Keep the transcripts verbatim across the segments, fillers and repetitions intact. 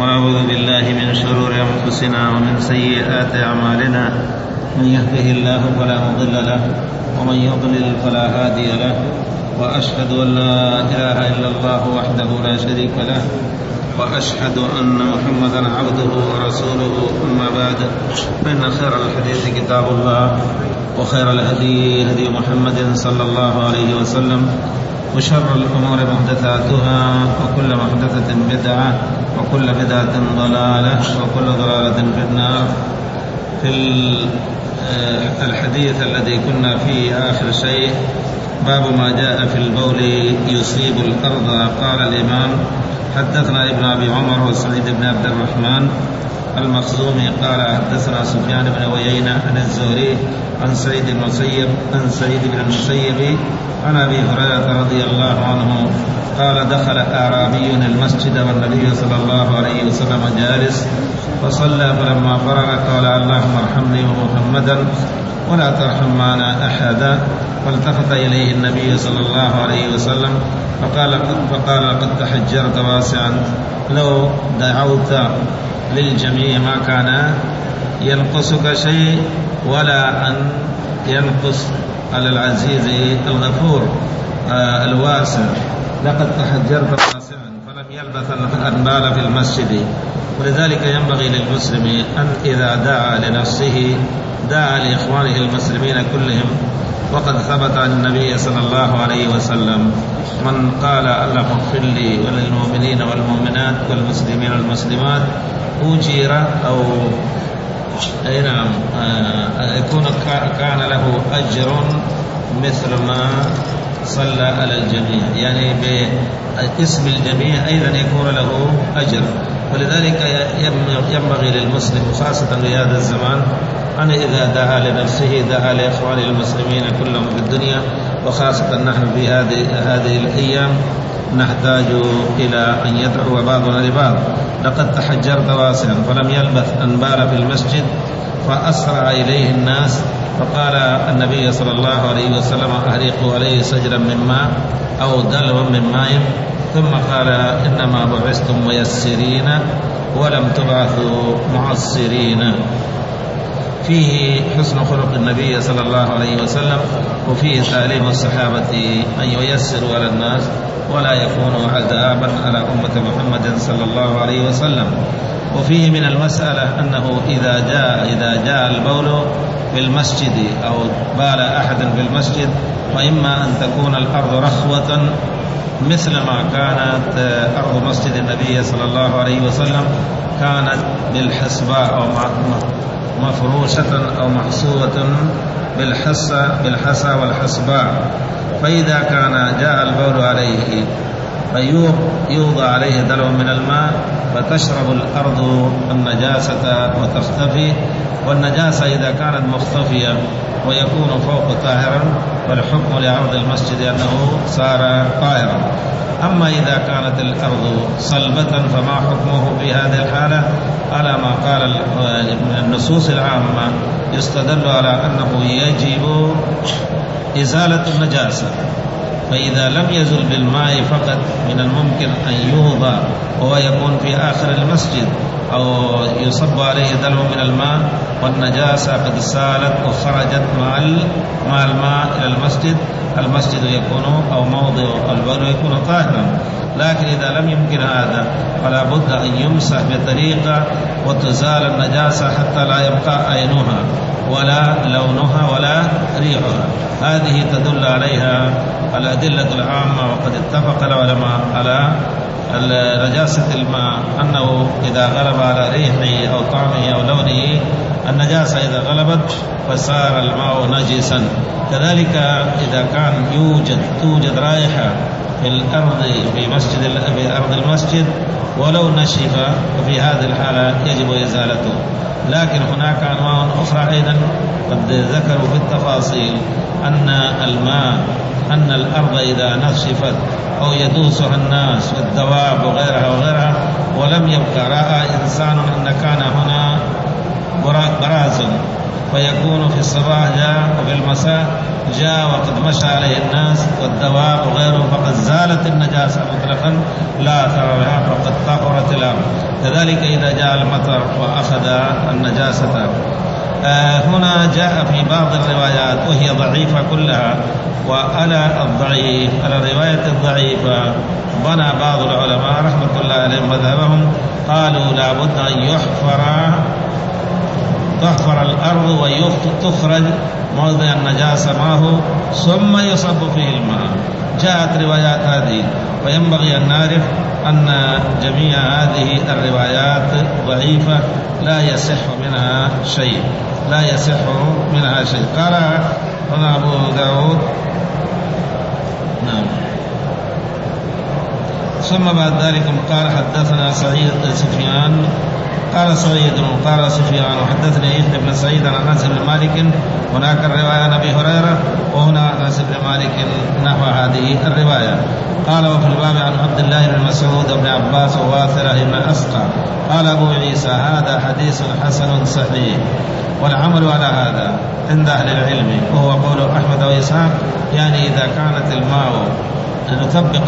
ونعوذ بالله من شرور أنفسنا ومن سيئات أعمالنا، من يهده الله فلا مضل له ومن يضلل فلا هادي له، وأشهد أن لا إله إلا الله وحده لا شريك له، وأشهد أن محمدا عبده ورسوله. أما بعد، فإن خير الحديث كتاب الله، وخير الهدي هدي محمد صلى الله عليه وسلم، وشر الأمور محدثاتها، وكل محدثة بدعة، وكل بدعة ضلالة، وكل ضلالة في النار. في الحديث الذي كنا فيه آخر شيء باب ما جاء في البول يصيب الأرض. قال الإمام: حدثنا ابن أبي عمر وسعيد بن عبد الرحمن المخزومي قال حدثنا سفيان بن عيينة عن الزهري عن سعيد بن المسيب عن سعيد بن المسيب عن أبي هريرة رضي الله عنه قال: دخل أعرابي المسجد والنبي صلى الله عليه وسلم جالس فصلى، فلما فرغ قال: اللهم ارحمني ومحمدا ولا ترحم معنا أحدا. فالتفت إليه النبي صلى الله عليه وسلم فقال فقال لقد تحجرت واسعا، لو دعوت للجميع ما كان ينقصك شيء، ولا أن ينقص على العزيز الغفور آه الواسع. لقد تحجرت واسعا فلم يلبث أن بال في المسجد. ولذلك ينبغي للمسلم أن إذا دعا لنفسه دعا لإخوانه المسلمين كلهم. وقد ثبت عن النبي صلى الله عليه وسلم: من قال اللهم اغفر لي وللمؤمنين والمؤمنات والمسلمين والمسلمات أجير أو أي نعم يكون كان له أجر مثل ما صلى على الجميع، يعني باسم الجميع أيضا يكون له أجر. ولذلك ينبغي للمسلم خاصة في هذا الزمان أن إذا دعا لنفسه دعا لإخوانه المسلمين كلهم في الدنيا، وخاصة نحن في هذه هذه الأيام نحتاج إلى أن يدعو بعضنا لبعض. لقد تحجرت واسعا فلم يلبث أن بال في المسجد فأسرع إليه الناس، فقال النبي صلى الله عليه وسلم: أهريقوا عليه سجرا من ماء أو دلوا من ماء. ثم قال: إنما بعثتم ميسرين ولم تبعثوا معسرين. فيه حسن خلق النبي صلى الله عليه وسلم، وفيه تعليم الصحابة أن ييسروا على الناس ولا يكونوا عذابا على أمة محمد صلى الله عليه وسلم. وفيه من المسألة أنه إذا جاء إذا جاء البول في المسجد أو بال أحد في المسجد، وإما أن تكون الأرض رخوة مثل ما كانت أرض مسجد النبي صلى الله عليه وسلم، كانت بالحسباء أو مفروشة أو محصوة بالحصى بالحصى والحسباء. فإذا كان جاء البول عليه فيوضع عليه دلو من الماء فتشرب الأرض النجاسة وتختفي. والنجاسة إذا كانت مختفية ويكون فوق طاهرا فالحكم لعرض المسجد أنه صار طاهرا. أما إذا كانت الأرض صلبة فما حكمه في هذه الحالة؟ على ما قال من النصوص العامة يستدل على أنه يجب إزالة النجاسة. فإذا لم يزل بالماء فقط من الممكن أن يوضع وهو يكون في آخر المسجد، أو يصب عليه دلو من الماء والنجاسة قد سالت وخرجت مع الماء إلى المسجد، المسجد يكون أو موضع البول يكون طاهرا. لكن إذا لم يمكن هذا فلا بد أن يمسح بطريقة وتزال النجاسة حتى لا يبقى عينها ولا لونها ولا ريحها. هذه تدل عليها الأدلة العامة. وقد اتفق العلماء على نجاسة الماء أنه إذا غلب على ريحه أو طعمه أو لونه النجاسة إذا غلبت فصار الماء نجسا. كذلك إذا كان يوجد توجد رائحة في الأرض في مسجد في أرض المسجد ولو نشف، وفي هذه الحالة يجب إزالته. لكن هناك أنواع أخرى أيضا قد ذكروا في التفاصيل أن الماء أن الأرض إذا نشفت أو يدوسها الناس والدواب وغيرها وغيرها ولم يبقى، رأى إنسان أن كان هنا برازا فيكون في الصباح جاء وفي المساء جاء وقد مشى عليه الناس والدواب وغيره، فقد زالت النجاسة مطلقا لا ترى فقد طهرت الأرض. كذلك إذا جاء المطر وأخذ النجاسة. آه هنا جاء في بعض الروايات وهي ضعيفة كلها، وعلى الضعيف على الرواية الضعيفة بنى بعض العلماء رحمة الله عليهم مذهبهم، قالوا لا بد أن يحفر تحفر الأرض وتخرج موضع النجاسة معه ثم يصب فيه الماء. جاءت روايات هذه، وينبغي أن نعرف أن جميع هذه الروايات ضعيفة لا يصح منها شيء لا يصح منها شيء. قال هنا أبو داود نعم. ثم بعد ذلك قال حدثنا سعيد سفيان قال سعيد قال سفيان وحدثني يحيى بن سعيد عن انس بن مالك، هناك الروايه عن ابي هريره وهنا انس بن مالك نحو هذه الروايه. قال وفي الباب عن عبد الله بن مسعود وابن عباس وواثره بن اسقى. قال ابو عيسى هذا حديث حسن صحيح، والعمل على هذا عند اهل العلم، وهو قول احمد واسحاق، يعني اذا كانت الماء نطبق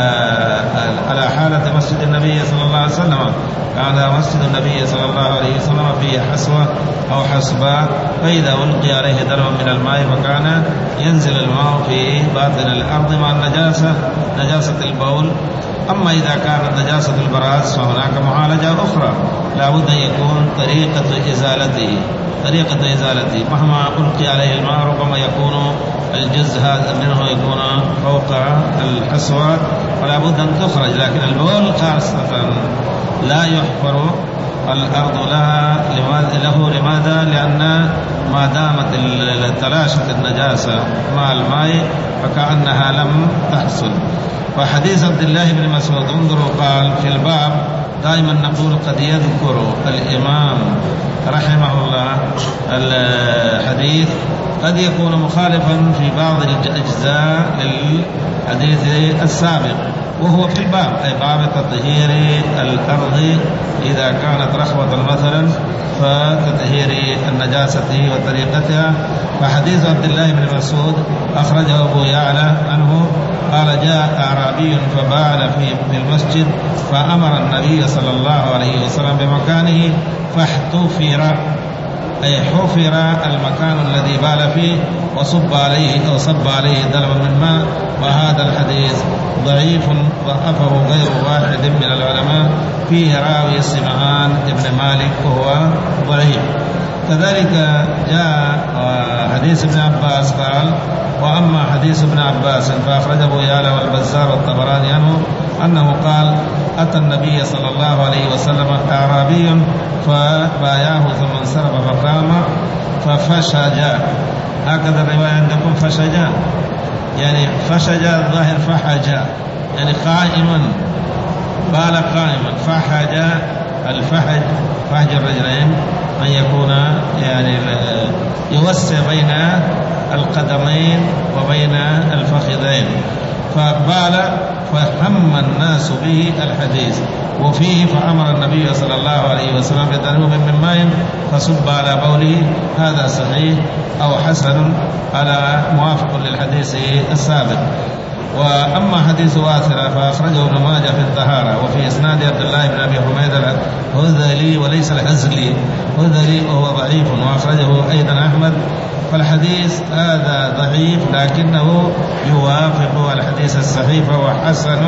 على حالة مسجد النبي صلى الله عليه وسلم، كان مسجد النبي صلى الله عليه وسلم فيه حسوة أو حسباء، فإذا ألقي عليه درب من الماء فكان ينزل الماء في باطن الأرض مع النجاسة نجاسة البول. أما إذا كانت نجاسة البراز فهناك معالجة أخرى، لا بد أن يكون طريقة إزالته طريقة إزالته مهما ألقي عليه الماء ربما يكون الجزء هذا منه يكون فوق الحسوة ولا بد أن تخرج. لكن البول خاصة لا يحفر الأرض لها له. لماذا؟ لأن ما دامت تلاشت النجاسة مع الماء فكأنها لم تحصل. وحديث عبد الله بن مسعود انظروا قال في الباب دائما نقول قد يذكر الإمام رحمه الله الحديث قد يكون مخالفا في بعض الأجزاء للحديث السابق، وهو في الباب أي باب تطهير الأرض إذا كانت رخوة مثلا فتطهير النجاسة وطريقتها. فحديث عبد الله بن مسعود أخرجه أبو يعلى عنه قال جاء أعرابي فبال في المسجد فأمر النبي صلى الله عليه وسلم بمكانه فاحتفر أي حفر المكان الذي بال فيه وصب عليه أو صب عليه دلو من ماء. وهذا الحديث ضعيف ضعفه غير واحد من العلماء، فيه راوي سمعان ابن مالك وهو ضعيف. كذلك جاء حديث ابن عباس قال وأما حديث ابن عباس فأخرجه أبو يعلى والبزار والطبراني عنه أنه قال أتى النبي صلى الله عليه وسلم أعرابي فبايعه ثم انصرف فقام ففشج. هكذا الرواية عندكم فشج، يعني فشج الظاهر فحج، يعني قائما بال قائما. فحج الفحج فحج الرجلين أن يكون يعني يوسع بين القدمين وبين الفخذين. فبال فهم الناس به الحديث وفيه فأمر النبي صلى الله عليه وسلم بدلوب من ماء فصب على بوله. هذا صحيح أو حسن على موافق للحديث السابق. وأما حديث واثرة فأخرجه ابن ماجه في الطهارة وفي إسناد عبد الله بن أبي حميد الهذلي وليس الهزلي هذلي وهو ضعيف، وأخرجه أيضا أحمد. فالحديث هذا ضعيف لكنه يوافق الحديث الصحيح فهو حسن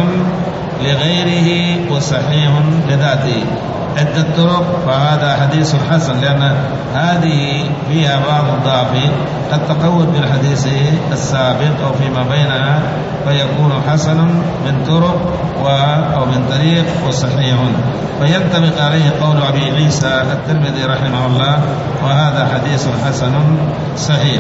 لغيره وصحيح لذاته. عدة طرق فهذا حديث حسن لأن هذه فيها بعض الضعف قد تقوت بالحديث السابق أو فيما بينها فيكون حسن من طرق أو من طريق وصحيح، فينطبق عليه قول أبي عيسى الترمذي رحمه الله وهذا حديث حسن صحيح.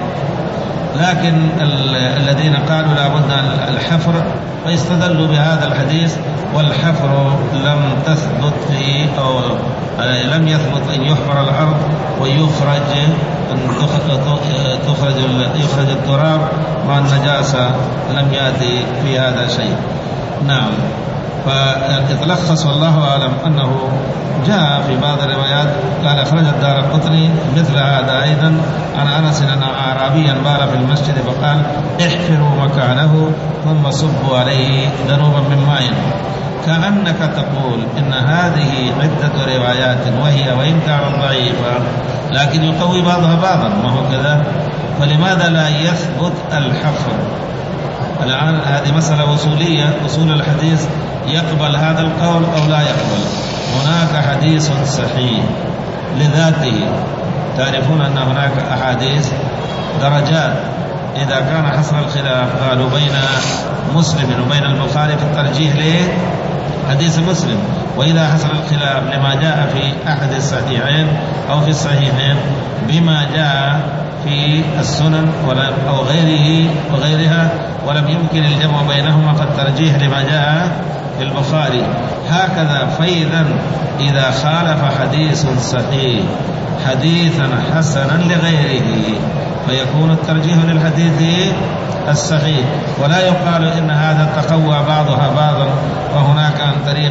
لكن الذين قالوا لا بد الحفر فيستدلوا بهذا الحديث، والحفر لم تثبت فيه أو لم يثبت أن يحفر الأرض ويخرج تخرج يخرج التراب مع النجاسة، لم يأتي في هذا شيء. نعم. فيتلخص والله أعلم أنه جاء في بعض الروايات قال أخرج الدارقطني مثل هذا أيضا عن أنس أن أعرابيا بال في المسجد فقال احفروا مكانه ثم صبوا عليه ذنوبا من ماء. كأنك تقول إن هذه عدة روايات وهي وإن كانت ضعيفة لكن يقوي بعضها بعضا، ما هو كذا؟ فلماذا لا يثبت الحفر؟ الآن هذه مسألة أصولية، أصول الحديث يقبل هذا القول أو لا يقبل. هناك حديث صحيح لذاته، تعرفون أن هناك أحاديث درجات، إذا كان حصل الخلاف قالوا بين مسلم وبين البخاري في الترجيح لحديث مسلم، وإذا حصل الخلاف لما جاء في أحد الصحيحين أو في الصحيحين بما جاء في السنن أو غيره وغيرها ولم يمكن الجمع بينهما فالترجيح لما جاء في البخاري. هكذا فإذا إذا خالف حديث صحيح حديثا حسنا لغيره فيكون الترجيح للحديث الصحيح، ولا يقال إن هذا تقوى بعضها بعضا وهناك عن طريق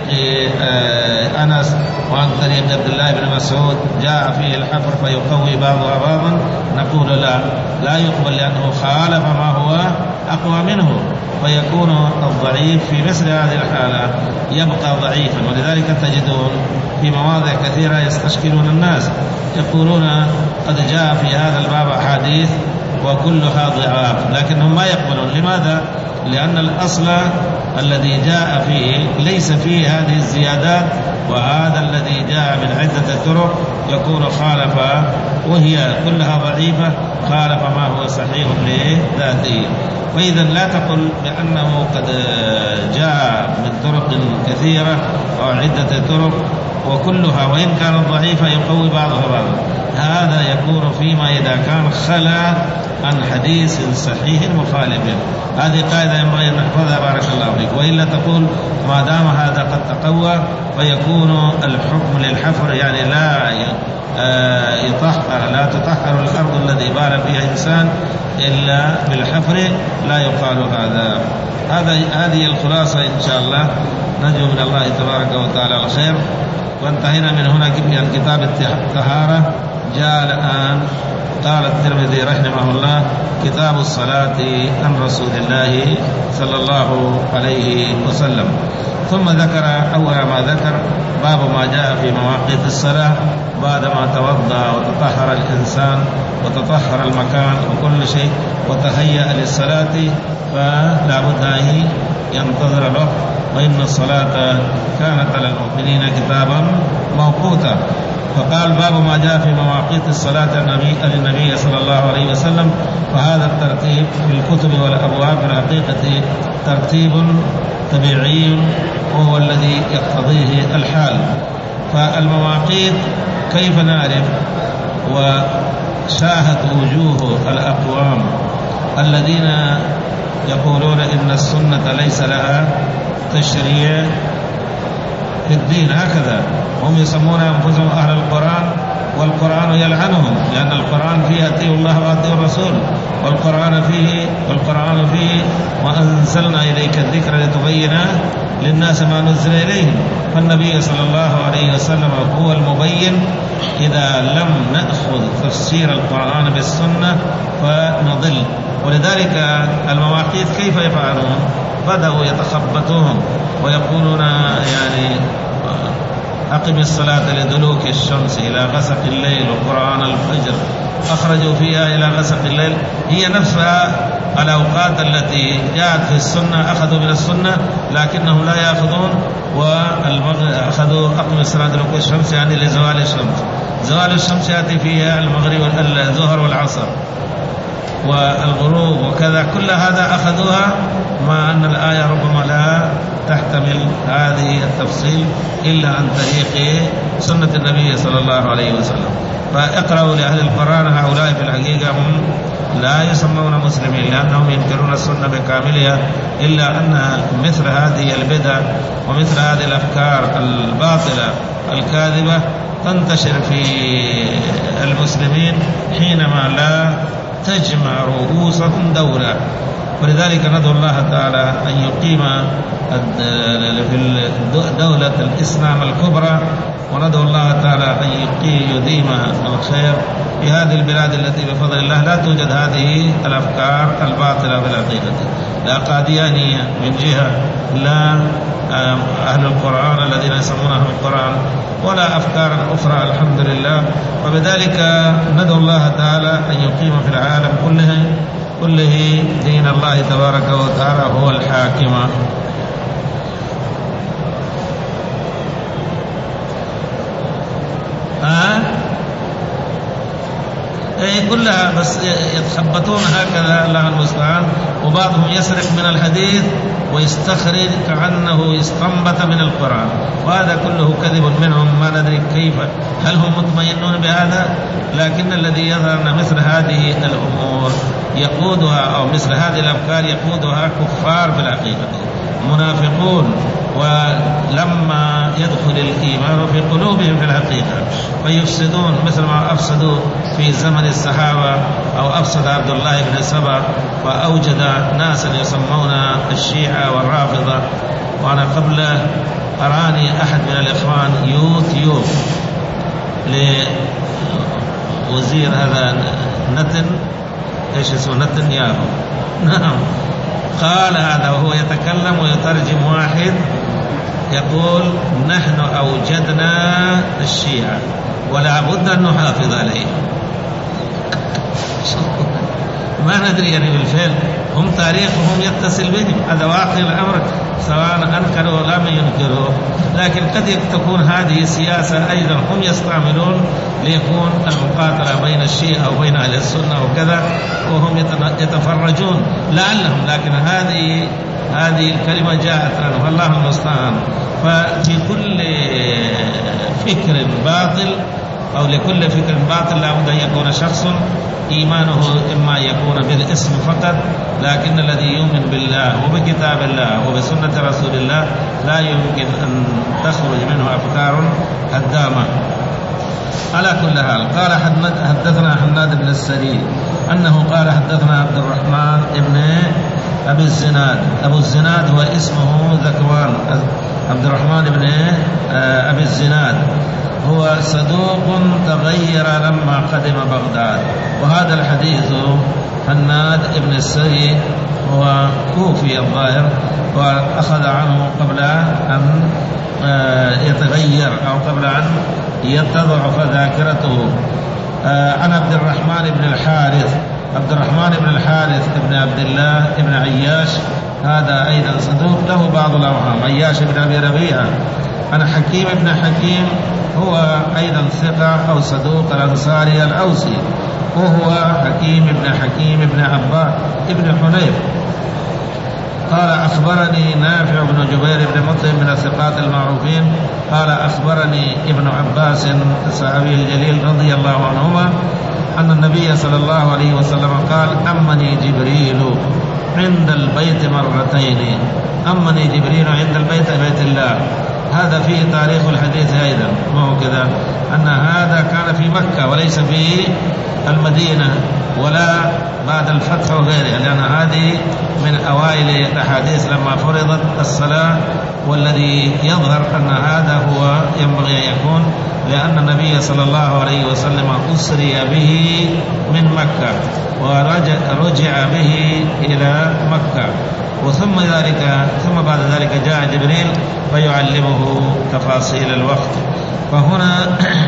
أنس وعن طريق عبد الله بن مسعود جاء فيه الحفر فيقوي بعضها بعضا. نقول لا لا يقبل، لأنه خالف ما هو أقوى منه، فيكون الضعيف في مثل هذه الحالة يبقى ضعيفا. ولذلك تجدون في مواضع كثيرة يستشكلون الناس يقولون قد جاء في هذا الباب أحاديث وكلها ضعاف، لكنهم ما يقبلون. لماذا؟ لأن الأصل الذي جاء فيه ليس فيه هذه الزيادات، وهذا الذي جاء من عدة طرق يكون خالف وهي كلها ضعيفة، خالف ما هو صحيح لذاته. فإذا لا تقل بأنه قد جاء من طرق كثيرة أو عدة طرق وكلها وإن كانت ضعيفة يقوي بعضها بعضا، هذا يكون فيما إذا كان خلا عن حديث صحيح مخالف. هذه قاعدة ينبغي أن نحفظها بارك الله فيك، وإلا تقول ما دام هذا قد تقوى فيكون الحكم للحفر، يعني لا يطهر لا تطهر الأرض الذي بال فيها إنسان إلا بالحفر، لا يقال هذا. هذا هذه الخلاصة إن شاء الله، نرجو من الله تبارك وتعالى الخير. وانتهينا من هنا عن كتاب الطهارة. جاء الآن قال الترمذي رحمه الله كتاب الصلاة عن رسول الله صلى الله عليه وسلم، ثم ذكر أول ما ذكر باب ما جاء في مواقيت الصلاة بعدما توضأ وتطهر الإنسان وتطهر المكان وكل شيء وتهيأ للصلاة فلا بد أن ينتظر الوقت، وإن الصلاة كانت على المؤمنين كتابا موقوتا. فقال باب ما جاء في مواقيت الصلاة للنبي صلى الله عليه وسلم. فهذا الترتيب في الكتب والأبواب في الحقيقة ترتيب طبيعي وهو الذي يقتضيه الحال. فالمواقيت كيف نعرف؟ وشاهت وجوه الأقوام الذين يقولون إن السنة ليس لها تشريع في الدين، هكذا هم يسمون أنفسهم أهل القرآن، والقرآن يلعنهم، لأن القرآن فيه أطيعوا الله وأطيعوا الرسول، والقرآن فيه والقرآن فيه وأنزلنا إليك الذكر لتبين للناس ما نزل إليهم. فالنبي صلى الله عليه وسلم هو المبين. إذا لم نأخذ تفسير القرآن بالسنة فنضل. ولذلك المواقيت كيف يفعلون؟ بدأوا يتخبطون ويقولون يعني أقم الصلاة لدلوك الشمس إلى غسق الليل وقرآن الفجر، أخرجوا فيها إلى غسق الليل، هي نفسها الأوقات التي جاءت في السنة، أخذوا من السنة لكنهم لا يأخذون. وأخذوا أقم الصلاة لدلوك الشمس يعني لزوال الشمس، زوال الشمس يأتي فيها المغرب والظهر والعصر والغروب وكذا، كل هذا أخذوها، مع أن الآية ربما لا تحتمل هذه التفصيل إلا عن طريق سنة النبي صلى الله عليه وسلم. فاقرأوا لأهل القرآن، هؤلاء في الحقيقة هم لا يسمون مسلمين لأنهم ينكرون السنة بكاملها، إلا أن مثل هذه البدع ومثل هذه الأفكار الباطلة الكاذبة تنتشر في المسلمين حينما لا تجمع رؤوسهم دولة. ولذلك ندعو الله تعالى أن يقيم في دولة الإسلام الكبرى، وندعو الله تعالى أن يديم الخير في هذه البلاد التي بفضل الله لا توجد هذه الأفكار الباطلة في الحقيقة، لا قاديانية من جهة، لا أهل القرآن الذين يسمونهم القرآن، ولا أفكار أخرى الحمد لله. وبذلك ندعو الله تعالى أن يقيم في العالم كله كله دين الله تبارك وتعالى هو الحاكم. ها أي كلها بس يتخبطون هكذا الله المستعان. وبعضهم يسرق من الحديث ويستخرج كأنه استنبط من القرآن، وهذا كله كذب منهم. ما ندري كيف، هل هم مطمئنون بهذا؟ لكن الذي يظهر أن مثل هذه الأمور يقودها أو مثل هذه الأفكار يقودها كفار بالحقيقة، منافقون، ولما يدخل الإيمان في قلوبهم في الحقيقة فيفسدون مثل ما أفسدوا في زمن الصحابة، أو أفسد عبد الله بن سبأ وأوجد ناسا يسمون الشيعة والرافضة. وأنا قبل أراني أحد من الإخوان يوتيوب لوزير هذا نتن إيش اسمه نتنياهو نعم، قال هذا وهو يتكلم ويترجم واحد يقول نحن أوجدنا الشيعة ولا بد أن نحافظ عليه. ما ندري يعني بالفعل هم تاريخهم يتصل بهم، هذا واقع الأمر سواء أنكروا ولا ما ينكروا. لكن قد تكون هذه سياسة أيضا هم يستعملون ليكون المقاتلة بين الشيعة وبين أهل السنة وكذا، وهم يتفرجون لعلهم. لكن هذه هذه الكلمة جاءت عنه والله المستعان. ففي كل فكر باطل أو لكل فكر باطل لابد أن يكون شخص إيمانه إما يكون بالاسم فقط، لكن الذي يؤمن بالله وبكتاب الله وبسنة رسول الله لا يمكن أن تخرج منه أفكار هدامة. على كل حال قال حدثنا حناد بن السري أنه قال حدثنا عبد الرحمن بن أبي الزناد. أبو الزناد هو اسمه ذكوان، عبد الرحمن بن أبي الزناد هو صدوق تغير لما قدم بغداد. وهذا الحديث حناد بن السري هو كوفي الظاهر، وأخذ عنه قبل أن يتغير أو قبل أن يتضعف ذاكرته. عن عبد الرحمن بن الحارث، عبد الرحمن بن الحارث بن عبد الله بن عياش هذا أيضا صدوق له بعض الأوهام، عياش بن أبي ربيعة. عن حكيم بن حكيم هو أيضا ثقة أو صدوق الأنصاري الأوسي، وهو حكيم بن حكيم بن عباد بن حنيف. قال أخبرني نافع بن جبير بن مطعم من الثقات المعروفين قال أخبرني ابن عباس الصحابي الجليل رضي الله عنهما أن النبي صلى الله عليه وسلم قال أمني جبريل عند البيت مرتين. أمني جبريل عند البيت بيت الله، هذا فيه تاريخ الحديث أيضا، ما هو كذا أن هذا كان في مكة وليس في المدينة ولا بعد الفتح وغيره، لأن هذه من أوائل الأحاديث لما فرضت الصلاة، والذي يظهر أن هذا هو ينبغي أن يكون، لأن النبي صلى الله عليه وسلم أسري به من مكة ورجع به إلى مكة، وثم ذلك ثم بعد ذلك جاء جبريل فيعلمه تفاصيل الوقت. فهنا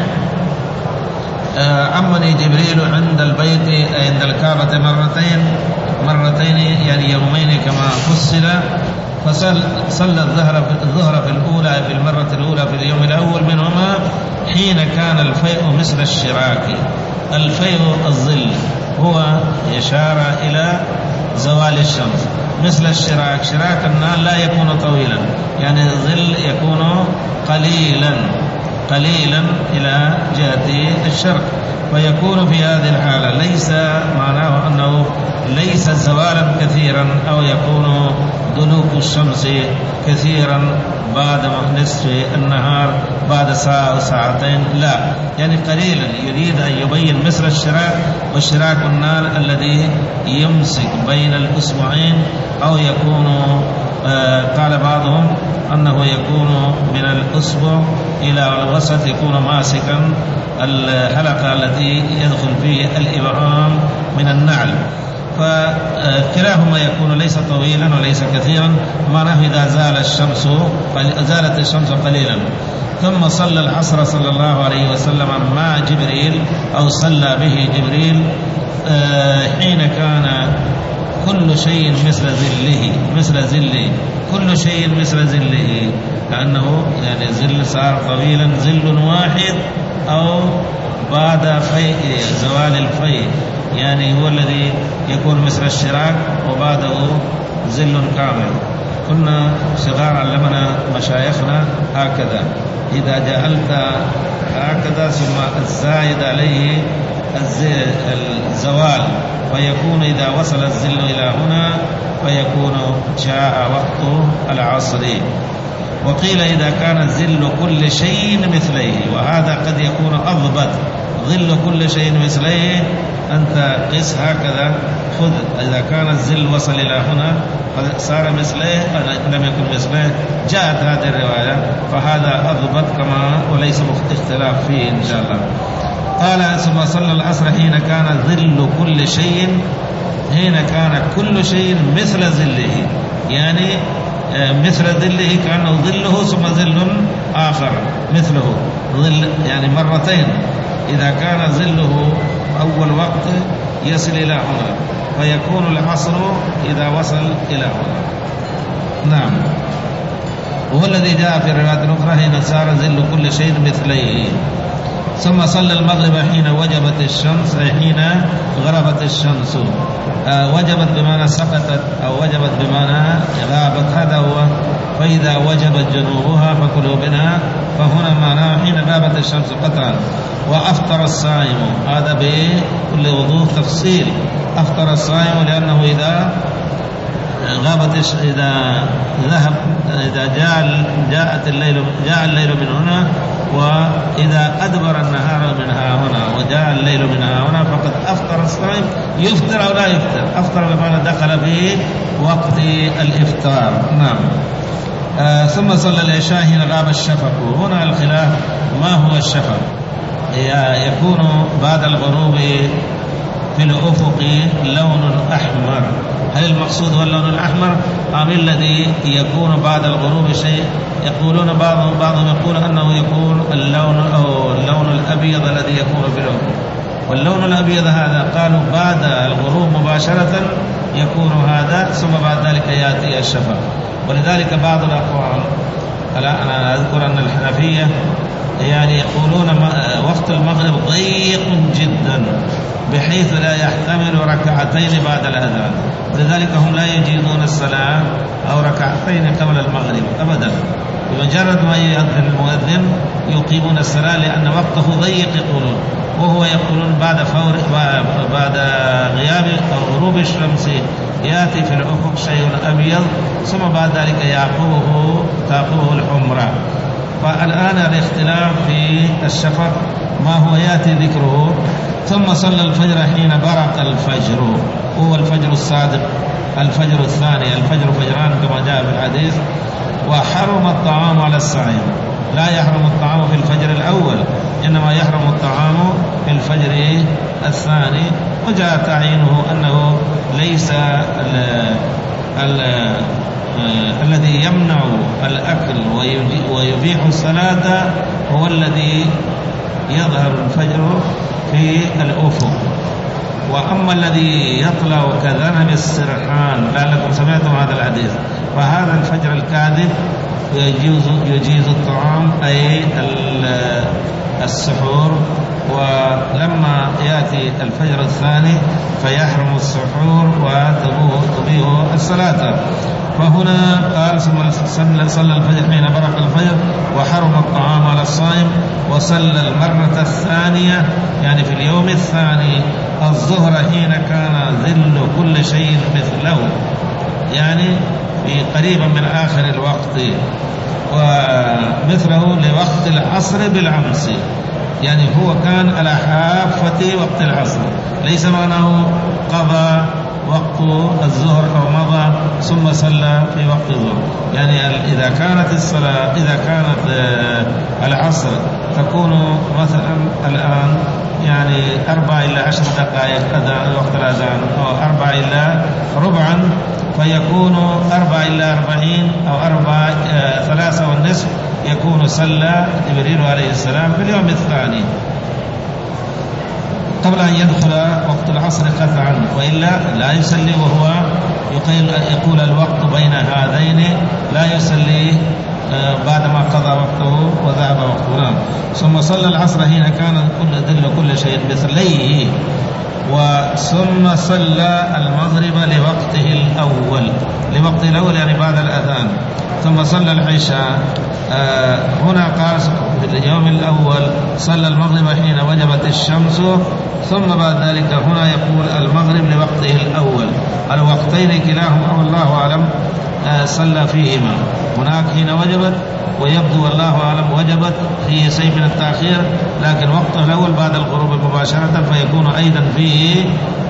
أمني جبريل عند البيت عند الكعبة مرتين مرتين يعني يومين كما فصل. فصلى الظهر الظهر في الأولى في المرة الأولى في اليوم الأول منهما حين كان الفيء مثل الشراك. الفيء الظل هو إشارة إلى زوال الشمس، مثل الشراك، شراك النار لا يكون طويلا، يعني الظل يكون قليلا قليلا إلى جهة الشرق، فيكون في هذه الحالة ليس معناه أنه ليس زوالا كثيرا أو يكون دلوك الشمس كثيرا بعد نصف النهار بعد ساعة أو ساعتين، لا، يعني قليلا، يريد أن يبين مثل الشراك، والشراك النار الذي يمسك بين الأسبوعين أو يكون آه قال بعضهم أنه يكون من الأسبوع إلى الوسط، يكون ماسكا الحلقة التي يدخل فيه الإبهام من النعل. فكلاهما يكون ليس طويلا وليس كثيرا، معناه إذا زال الشمس زالت الشمس قليلا. ثم صلى العصر صلى الله عليه وسلم مع جبريل أو صلى به جبريل حين كان كل شيء مثل ظله مثل ظله كل شيء مثل ظله، كأنه يعني ظل صار طويلا، ظل واحد أو بعد فيء زوال الفيء، يعني هو الذي يكون مثل الشراك وبعده ظل كامل. كنا صغار علمنا مشايخنا هكذا، إذا جعلت هكذا ثم الزايد عليه الزوال فيكون إذا وصل الظل إلى هنا فيكون جاء وقت العصر. وقيل إذا كان ظل كل شيء مثله، وهذا قد يكون أضبط، ظل كل شيء مثله أنت قس هكذا، خذ إذا كان الظل وصل إلى هنا صار مثله لم يكن مثله، جاءت هذه الرواية، فهذا أضبط كما وليس اختلاف فيه إن شاء الله. قال ثم صلى العصر حين كان ظل كل شيء حين كان كل شيء مثل ظله، يعني مثل ظله كأنه ظله ثم ظل آخر مثله، ظل يعني مرتين، إذا كان ظله أول وقت يصل إلى هنا فيكون العصر إذا وصل إلى هنا. نعم، وهو الذي جاء في الروايات الأخرى حين صار ظل كل شيء مثله. ثم صلى المغرب حين وجبت الشمس، أي حين غربت الشمس. آه وجبت بمعنى سقطت أو وجبت بمعنى غابت، هذا هو. فإذا وجبت جنوبها فكلوا منها، فهنا معناه حين غابت الشمس قطرا. وأفطر الصائم، هذا بكل وضوح تفصيل، أفطر الصائم لأنه إذا غابت إذا ذهب إذا جاء جاءت الليل جاء الليل من هنا، وإذا أدبر النهار من ها هنا وجاء الليل من ها هنا فقد أفطر الصائم. يفطر أو لا يفطر؟ أفطر بمعنى دخل في وقت الإفطار. نعم. آه ثم صلى العشاء حين غاب الشفق. هنا الخلاف ما هو الشفق؟ يكون بعد الغروب في الأفق لون أحمر، هل المقصود هو اللون الأحمر أم الذي يكون بعد الغروب شيء؟ يقولون بعضهم بعضهم يقول أنه يكون اللون أو اللون الأبيض الذي يكون في الأفق، واللون الأبيض هذا قالوا بعد الغروب مباشرة يكون هذا، ثم بعد ذلك يأتي الشفق. ولذلك بعض الأقوال، أنا أذكر أن الحنفية يعني يقولون وقت المغرب ضيق جدا بحيث لا يحتمل ركعتين بعد الأذان، لذلك هم لا يجيزون الصلاة أو ركعتين قبل المغرب أبدا، بمجرد ما يؤذن المؤذن يقيمون الصلاة لأن وقته ضيق يقولون. وهو يقولون بعد فور بعد غياب أو غروب الشمس يأتي في الأفق شيء أبيض، ثم بعد ذلك يعقبه تعقبه الحمراء. فالآن الاختلاف في الشفق ما هو يأتي ذكره. ثم صلى الفجر حين برق الفجر، هو الفجر الصادق، الفجر الثاني، الفجر فجران كما جاء في الحديث. وحرم الطعام على الصائم، لا يحرم الطعام في الفجر الأول، إنما يحرم الطعام في الفجر الثاني. وجاء تعيينه أنه ليس ال ال الذي يمنع الأكل ويبيح الصلاة هو الذي يظهر الفجر في الأفق. وأما الذي يطلع كذنب السرحان، لعلكم سمعتم هذا الحديث، فهذا الفجر الكاذب يجيز, يجيز الطعام أي السحور. ولما يأتي الفجر الثاني فيحرم السحور وتبيه الصلاة. فهنا قال ثم صلى الفجر حين برق الفجر وحرم الطعام على الصائم. وصلى المرة الثانية يعني في اليوم الثاني الظهر حين كان ظل كل شيء مثله، يعني في قريبا من آخر الوقت، ومثله لوقت العصر بالعمس، يعني هو كان على حافة وقت العصر، ليس معناه قضى وقت الظهر أو مضى ثم صلى في وقت الظهر. يعني إذا كانت الصلاة إذا كانت العصر تكون مثلا الآن يعني أربع إلى عشر دقائق أذان وقت الأذان، أو أربع إلى ربعا، فيكون أربع إلى أربعين أو أربع ثلاثة والنصف يكون صلى جبريل عليه السلام في اليوم الثاني قبل أن يدخل وقت العصر قطعا، وإلا لا يصلي وهو يقول الوقت بين هذين، لا يصلي بعدما قضى وقته وذهب وقته. ثم صلى العصر حين كان كل كل شيء مثليه، وثم صلى المغرب لوقته الأول لوقته الأول يعني بعد الأذان، ثم صلى العشاء. آه هنا قال في اليوم الأول صلى المغرب حين وجبت الشمس، ثم بعد ذلك هنا يقول المغرب لوقته الأول. الوقتين كلاهما والله أعلم آه صلى فيهما، هناك حين وجبت، ويبدو والله أعلم وجبت في شيء من التأخير، لكن وقته الأول بعد الغروب مباشرة، فيكون أيضا فيه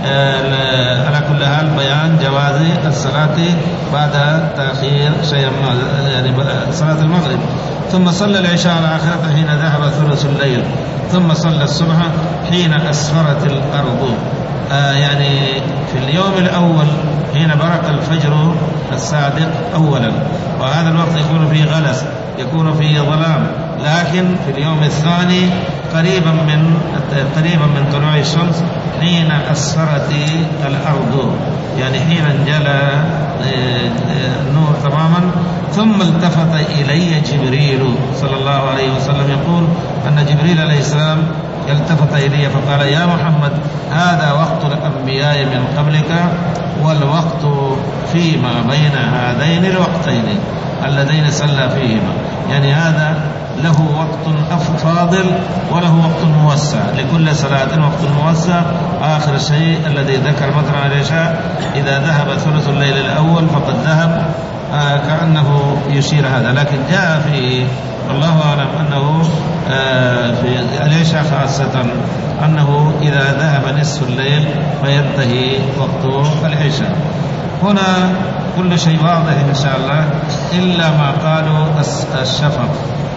آه على كل حال بيان جواز الصلاة بعد تأخير شيء يعني صلاة المغرب. ثم صلى العشاء الآخرة حين ذهب ثلث الليل، ثم صلى الصبح حين أسفرت الأرض. آه يعني في اليوم الأول حين برق الفجر الصادق أولا، وهذا الوقت يكون فيه غلس، يكون فيه ظلام، لكن في اليوم الثاني قريبا من قريبا من طلوع الشمس حين أسفرت الأرض، يعني حين انجلى النور تماما. ثم التفت إلي جبريل صلى الله عليه وسلم يقول أن جبريل عليه السلام التفت إلي فقال يا محمد هذا وقت الأنبياء من قبلك، والوقت فيما بين هذين الوقتين اللذين صلى فيهما، يعني هذا له وقت فاضل وله وقت موسع، لكل صلاة وقت موسع. آخر شيء الذي ذكر مثلا العشاء إذا ذهب ثلث الليل الأول فقد ذهب، آه كأنه يشير هذا، لكن جاء في والله أعلم أنه آه في العشاء خاصة أنه إذا ذهب نصف الليل فينتهي وقت العشاء. هنا كل شيء واضح إن شاء الله إلا ما قالوا الشفق.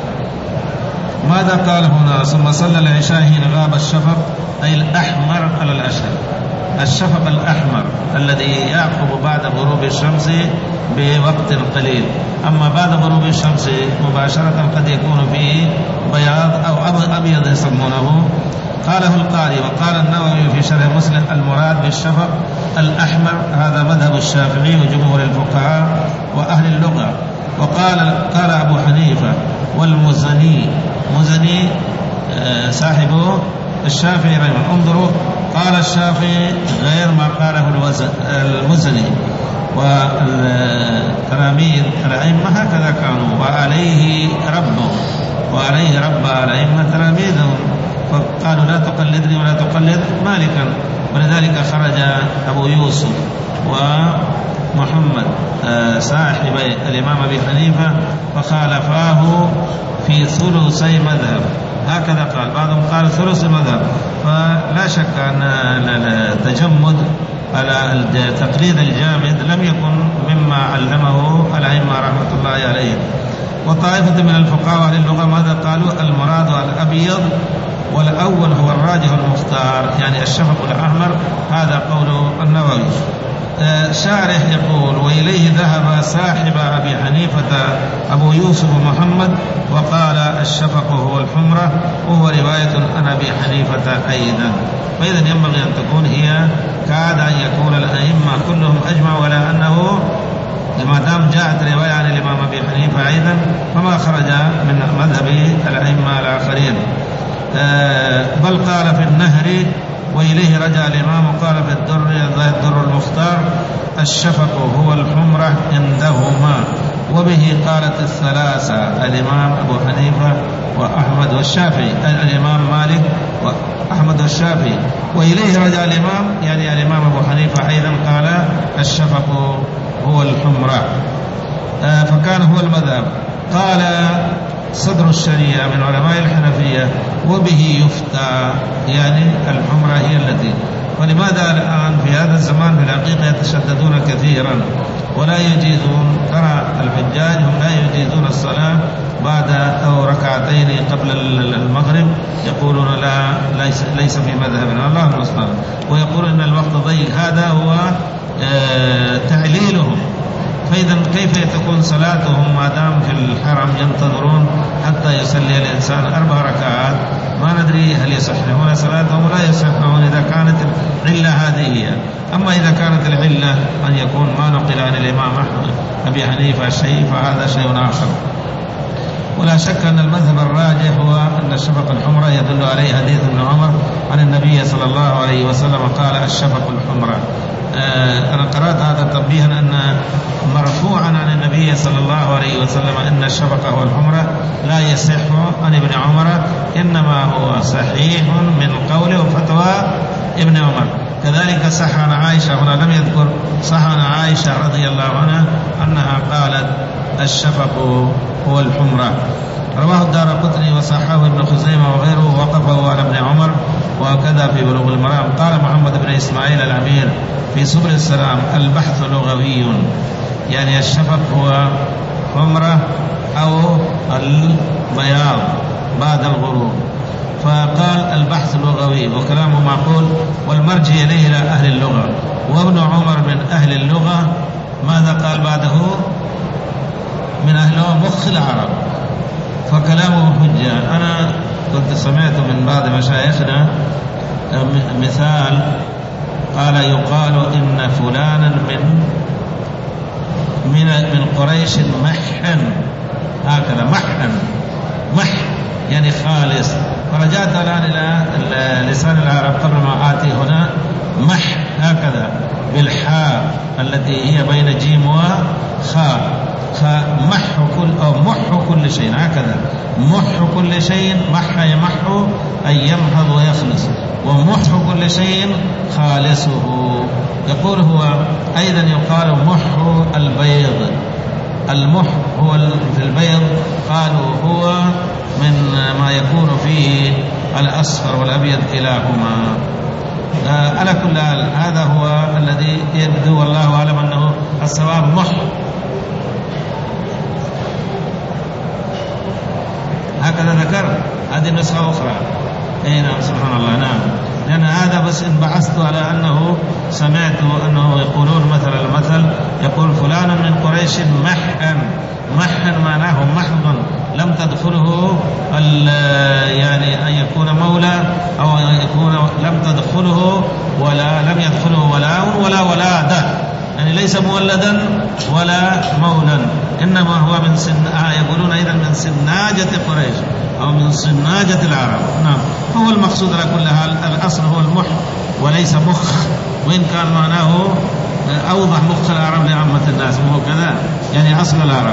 ماذا قال هنا؟ ثم صلى العشاء حين غاب الشفق، أي الأحمر على الأشهر، الشفق الأحمر الذي يعقب بعد غروب الشمس بوقت قليل. أما بعد غروب الشمس مباشرة قد يكون فيه بياض أو أبيض يسمونه. قاله القاري وقال النووي في شرح مسلم المراد بالشفق الأحمر، هذا مذهب الشافعي وجمهور الفقهاء وأهل اللغة. وقال قال أبو حنيفة والمزني، مزني صاحبه الشافعي رحمه. انظروا قال الشافعي غير ما قاله المزني، والتلاميذ الأئمة هكذا كانوا، وعليه ربه وعليه رب الأئمة تلاميذهم، فقالوا لا تقلدني ولا تقلد مالكا. ولذلك خرج أبو يوسف ومحمد صاحب الإمام أبي حنيفة فخالفاه في ثلثي مذهب، هكذا قال، بعضهم قال ثلث المذهب. فلا شك أن التجمد على تقليد الجامد لم يكن مما علمه الأئمة رحمة الله عليه. وطائفة من الفقهاء أهل اللغة ماذا قالوا؟ المراد الأبيض، والأول هو الراجح المختار، يعني الشفق الأحمر، هذا قول النووي. شارح يقول وإليه ذهب صاحب أبي حنيفة أبو يوسف محمد، وقال الشفق هو الحمرة، وهو رواية عن أبي حنيفة أيضا. فإذا ينبغي أن تكون هي كاد أن يكون الأئمة كلهم أجمعوا على أنه ما دام جاءت رواية عن الإمام أبي حنيفة أيضا فما خرج من مذهب الأئمة الآخرين. بل قال في النهر وإليه رجع الإمام، قال في الدر الدر المختار الشفق هو الحمرة عندهما، وبه قالت الثلاثة الإمام أبو حنيفة وأحمد والشافعي، الإمام مالك وأحمد والشافعي. وإليه رجع الإمام يعني الإمام أبو حنيفة أيضا قال الشفق هو الحمرة، فكان هو المذهب. قال صدر الشريعة من علماء الحنفية وبه يفتى، يعني الحمرة هي التي ولماذا الآن في هذا الزمان في الحقيقة يتشددون كثيرا ولا يجيزون؟ ترى الحجاج هم لا يجيزون الصلاة بعد أو ركعتين قبل المغرب، يقولون لا ليس, ليس في مذهبنا، الله المستعان، ويقول إن الوقت ضيق. هذا هو تعليلهم. فإذا كيف تكون صلاتهم ما دام في الحرم ينتظرون حتى يصلي الإنسان أربع ركعات؟ ما ندري هل يصحون صلاتهم ولا يصحون إذا كانت العلة هذه هي. أما إذا كانت العلة أن يكون ما نقل عن الإمام أحمد أبي حنيفة شيء فهذا شيء آخر. ولا شك أن المذهب الراجح هو أن الشفق الحمرة يدل عليه حديث ابن عمر عن النبي صلى الله عليه وسلم قال الشفق الحمرة. آه أنا قرأت هذا تنبيها أن مرفوعا عن النبي صلى الله عليه وسلم أن الشفق هو الحمرة لا يصح عن ابن عمر، إنما هو صحيح من قول وفتوى ابن عمر. كذلك صح عن عائشة، هنا لم يذكر، صح عن عائشة رضي الله عنها أنها قالت الشفق هو الحمرة. رواه الدارقطني وصححه ابن خزيمة وغيره ووقفه على ابن عمر، وكذا في بلوغ المرام. قال محمد بن إسماعيل الأمير في سبل السلام البحث لغوي، يعني الشفق هو حمرة أو البياض بعد الغروب، فقال البحث لغوي وكلامه معقول والمرجع إليه إلى أهل اللغة. وابن عمر من أهل اللغة، ماذا قال بعده؟ من أهل مخ العرب، فكلامه حجة. أنا كنت سمعت من بعض مشايخنا مثال، قال يقال إن فلانا من من من قريش محن، هكذا محن مح يعني خالص. فرجعت الآن إلى لسان العرب قبل ما آتي هنا، مح هكذا بالحاء التي هي بين جيم وخاء، فمح كل أو مح كل شيء، هكذا مح كل شيء، مح يمح أي يمحض ويخلص، ومح كل شيء خالصه. يقول هو أيضا يقال مح البيض، المح هو في البيض، قالوا هو من ما يكون فيه الأصفر والأبيض كلاهما. آه على كل حال هذا هو الذي يبدو والله أعلم أنه الصواب مح، هكذا ذكر. هذه نسخة أخرى. أي نعم سبحان الله. نعم، لأن هذا بس إن بحثت على أنه سمعت أنه يقولون مثلا المثل يقول فلان من قريش محن، محن معناه محض لم تدخله يعني أن يكون مولى أو أن يكون لم تدخله ولا لم يدخله ولاء ولا ولادة، يعني ليس مولدا ولا مولا، إنما هو من سن آه يقولون أيضا من سناجة قريش أو من سناجة العرب. نعم، هو المقصود على كل حال الأصل هو المح وليس مخ، وإن كان معناه أوضح مخ العرب لعامة الناس، وهو كذا يعني أصل العرب.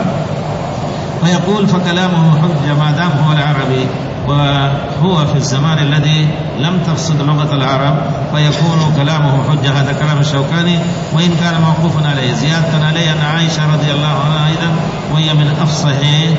فيقول فكلامه حجة ما دام هو العربي، وهو في الزمان الذي لم تفسد لغة العرب فيكون كلامه حجة. هذا كلام الشوكاني، وإن كان موقوفا عليه. زيادة عليه أن عائشة رضي الله عنها أيضا وهي من أفصح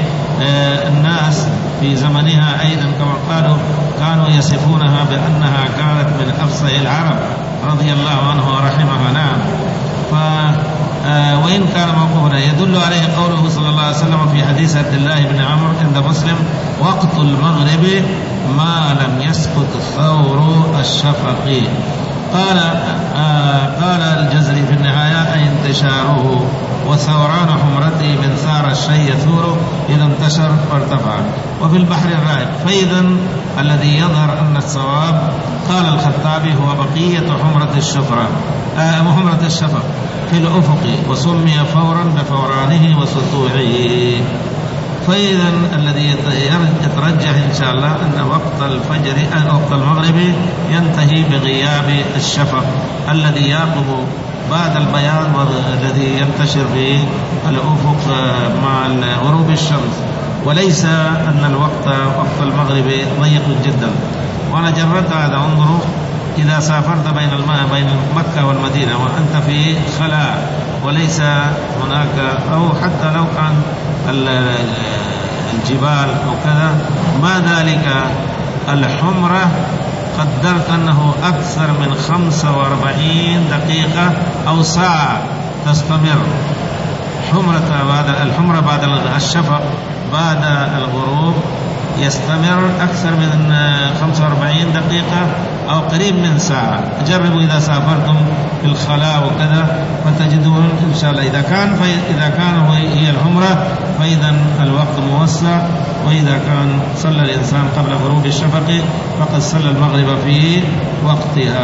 الناس في زمنها أيضا، كما قالوا كانوا يصفونها بأنها كانت من أفصح العرب رضي الله عنه ورحمها. نعم، ف آه وإن كان موقوفا يدل عليه قوله صلى الله عليه وسلم في حديث عبد الله بن عمرو عند مسلم وقت المغرب ما لم يسقط ثور الشفق. قال آه قال الجزري في النهاية أي انتشاره، وثوران حمرته من ثار الشيء يثور إذا انتشر وارتفع. وفي البحر الرائق فإذا الذي يظهر أن الصواب قال الخطابي هو بقية حمرة الشفرة آه حمرة الشفق في الأفق، وسمي فورا بفورانه وسطوعه. فإذا الذي يترجح إن شاء الله أن وقت الفجر أو وقت المغرب ينتهي بغياب الشفق الذي يعقب بعد البياض والذي ينتشر في الأفق مع غروب الشمس، وليس أن الوقت وقت المغرب ضيق جدا. وأنا جربت هذا. انظروا إذا سافرت بين الماء بين مكة والمدينة وأنت في خلاء وليس هناك، أو حتى لو كان الجبال أو كذا، ما ذلك الحمرة قدرت أنه أكثر من خمسة وأربعين دقيقة أو ساعة تستمر حمرة بعد الحمرة بعد الشفق بعد الغروب، يستمر أكثر من خمسة وأربعين دقيقة أو قريب من ساعة. جربوا إذا سافرتم في الخلاء وكذا فتجدون إن شاء الله إذا كان إذا كان هي الحمرة فإذا الوقت موسع، وإذا كان صلى الإنسان قبل غروب الشفق فقد صلى المغرب في وقتها.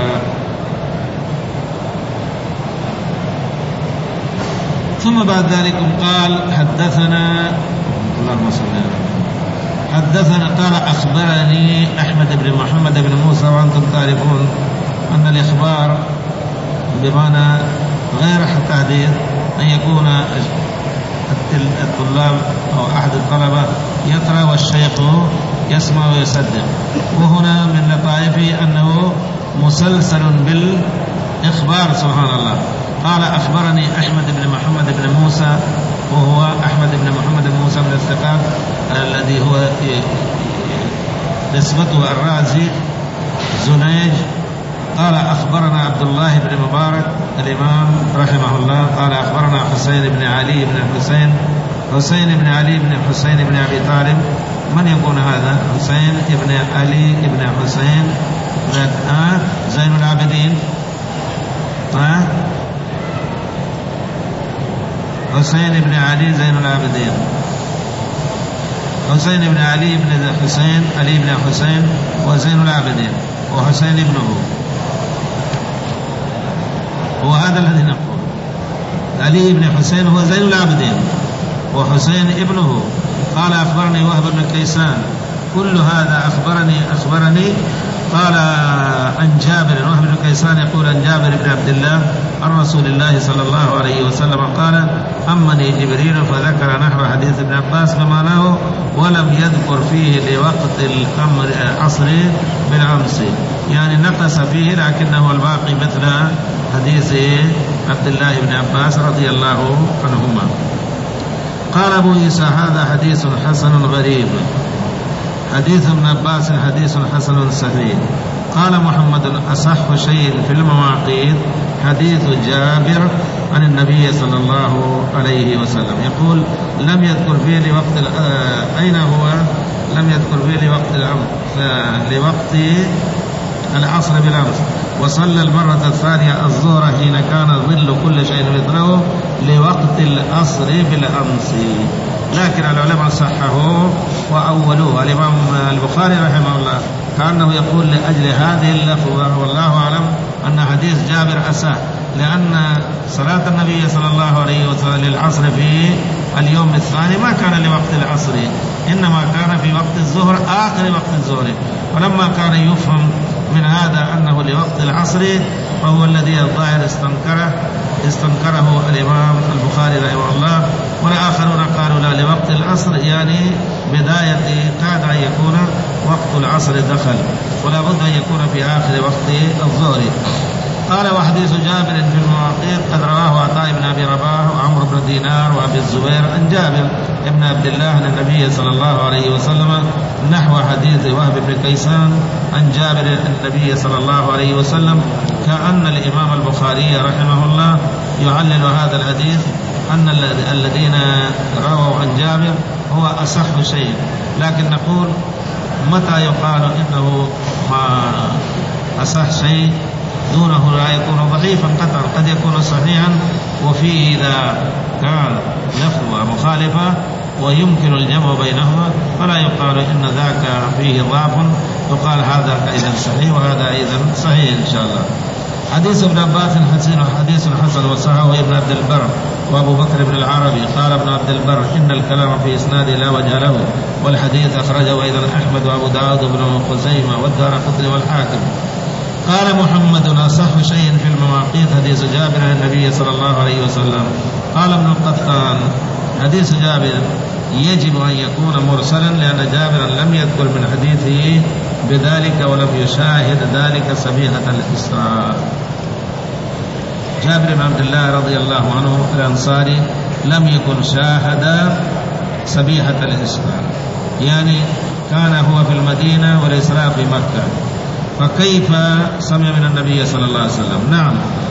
ثم بعد ذلك قال حدثنا اللهم صل على حدثنا قال أخبرني أحمد بن محمد بن موسى، وأنتم تعرفون أن الإخبار بمعنى غير التحديث أن يكون الطلاب أو أحد الطلبة يقرأ والشيخ يسمع ويصدق، وهنا من لطائفه أنه مسلسل بالإخبار سبحان الله. قال أخبرني أحمد بن محمد بن موسى، وهو أحمد بن محمد بن موسى من الثقات الذي هو نسبته الرازي زنيج. قال أخبرنا عبد الله بن مبارك الإمام رحمه الله قال أخبرنا حسين بن علي بن حسين حسين بن علي بن حسين بن أبي طالب. من يكون هذا؟ حسين بن علي بن حسين آه زين العابدين آه حسين بن علي زين العابدين حسين بن علي بن حسين علي بن حسين وزين العابدين وحسين ابنه، وهذا الذي نقول علي بن حسين هو زين العابدين وحسين ابنه. قال أخبرني وهب بن كيسان، كل هذا أخبرني أخبرني قال عن جابر. وهب بن كيسان يقول عن جابر بن عبد الله عن رسول الله صلى الله عليه وسلم قال أمني جبريل فذكر نحو حديث ابن عباس بمعناه ولم يذكر فيه لوقت الأمر عصر بالأمس، يعني نقص فيه لكنه الباقي مثل حديث عبد الله بن عباس رضي الله عنهما. قال أبو عيسى هذا حديث حسن غريب، حديث ابن عباس حديث حسن صحيح. قال محمد أصح شيء في المواقيت حديث جابر عن النبي صلى الله عليه وسلم، يقول لم يذكر فيه لوقت أين هو لم يذكر فيه لوقت لوقت العصر بالأمس، وصلى المرة الثانية الظهر حين كان ظل كل شيء مثله لوقت العصر بالأمس. لكن العلماء صححوه وأولوه. الإمام البخاري رحمه الله كأنه يقول لأجل هذه اللفظة والله أعلم أن حديث جابر أصح، لأن صلاة النبي صلى الله عليه وسلم للعصر في اليوم الثاني ما كان لوقت العصر، إنما كان في وقت الظهر آخر وقت الظهر، ولما كان يفهم من هذا أنه لوقت العصر فهو الذي الظاهر استنكره استنكره الإمام البخاري رحمه الله. والآخرون قالوا لا لوقت العصر يعني بداية كاد أن يكون وقت العصر دخل، ولا بد أن يكون في آخر وقت الظهر. قال وحديث جابر في المواقيت قد رواه عطاء بن أبي رباح وعمرو بن دينار وأبي الزبير عن جابر ابن عبد الله عن النبي صلى الله عليه وسلم نحو حديث وهب بن كيسان عن جابر النبي صلى الله عليه وسلم، كأن الإمام البخاري رحمه الله يعلل هذا الحديث أن الذين رووا عن جابر هو أصح شيء. لكن نقول متى يقال إنه ما أصح شيء دونه لا يكون ضعيفا قطعا، قد يكون صحيحا وفيه إذا كان لفظ مخالفة ويمكن الجمع بينهما فلا يقال إن ذاك فيه ضعف، يقال هذا أيضا صحيح وهذا أيضا صحيح إن شاء الله. حديث ابن عباس حديث حسن وصححه ابن عبد البر وأبو بكر بن العربي. قال ابن عبد البر إن الكلام في إسناده لا وجه له، والحديث أخرجه أيضا أحمد وأبو داود بن خزيمة والدارقطني والحاكم. قال محمد أصح شيء في المواقيت حديث جابر عن النبي صلى الله عليه وسلم. قال ابن القطان حديث جابر يجب أن يكون مرسلا، لأن جابرا لم يذكر من حديثه بذلك ولم يشاهد ذلك سبيحة الإسراء. جابر بن عبد الله رضي الله عنه الأنصاري لم يكن شاهد سبيحة الإسراء، يعني كان هو في المدينة والإسراء في مكة، فكيف سمع من النبي صلى الله عليه وسلم؟ نعم،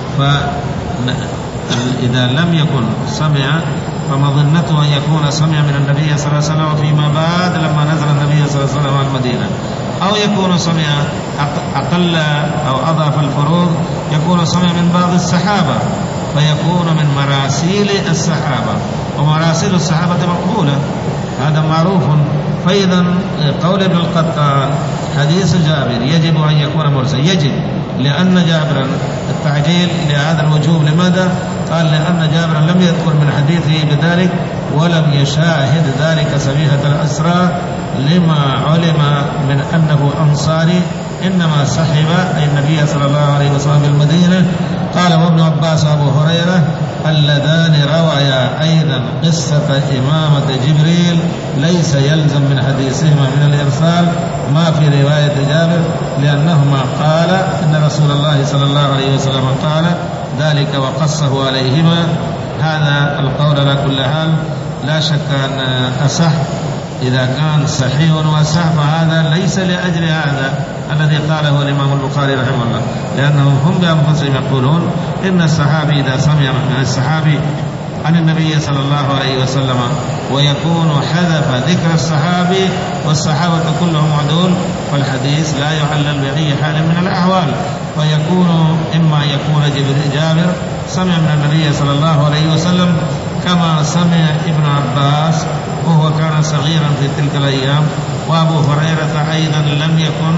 فإذا لم يكن سمع فمظنته أن يكون سمع من النبي صلى الله عليه وسلم فيما بعد لما نزل النبي صلى الله عليه وسلم على المدينة، أو يكون سمع أقل أو أضعف الفروض، يكون سمع من بعض الصحابة فيكون من مراسيل الصحابة، ومراسيل الصحابة مقبولة، هذا معروف. فإذا قول ابن القطان حديث جابر يجب أن يكون مرسل، يجب، لأن جابرا التعجيل لهذا الوجوب. لماذا؟ قال لأن جابرا لم يذكر من حديثه بذلك ولم يشاهد ذلك سبيحة الأسرى، لما علم من أنه أنصاري إنما صحب أي النبي صلى الله عليه وسلم بالمدينة. قال وابن عباس وابو هريرة اللذان روايا أيضا قصة إمامة جبريل ليس يلزم من حديثهما من الإرسال ما في رواية جابر، لأنهما قال إن رسول الله صلى الله عليه وسلم قال ذلك وقصه عليهما. هذا القول على كل حال لا شك أن أصح، إذا كان صحيح وصح فهذا ليس لأجل هذا الذي قاله الإمام البخاري رحمه الله، لأنهم هم بأنفسهم يقولون إن الصحابي إذا سمع من الصحابي عن النبي صلى الله عليه وسلم ويكون حذف ذكر الصحابي والصحابة كلهم عدول فالحديث لا يعلل بأي حال من الأحوال، فيكون إما يكون جابر سمع من النبي صلى الله عليه وسلم كما سمع ابن عباس وهو كان صغيرا في تلك الأيام، وأبو هريرة أيضا لم يكن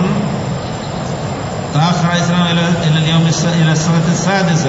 تأخر إسلام إلى اليوم إلى السنة السادسة.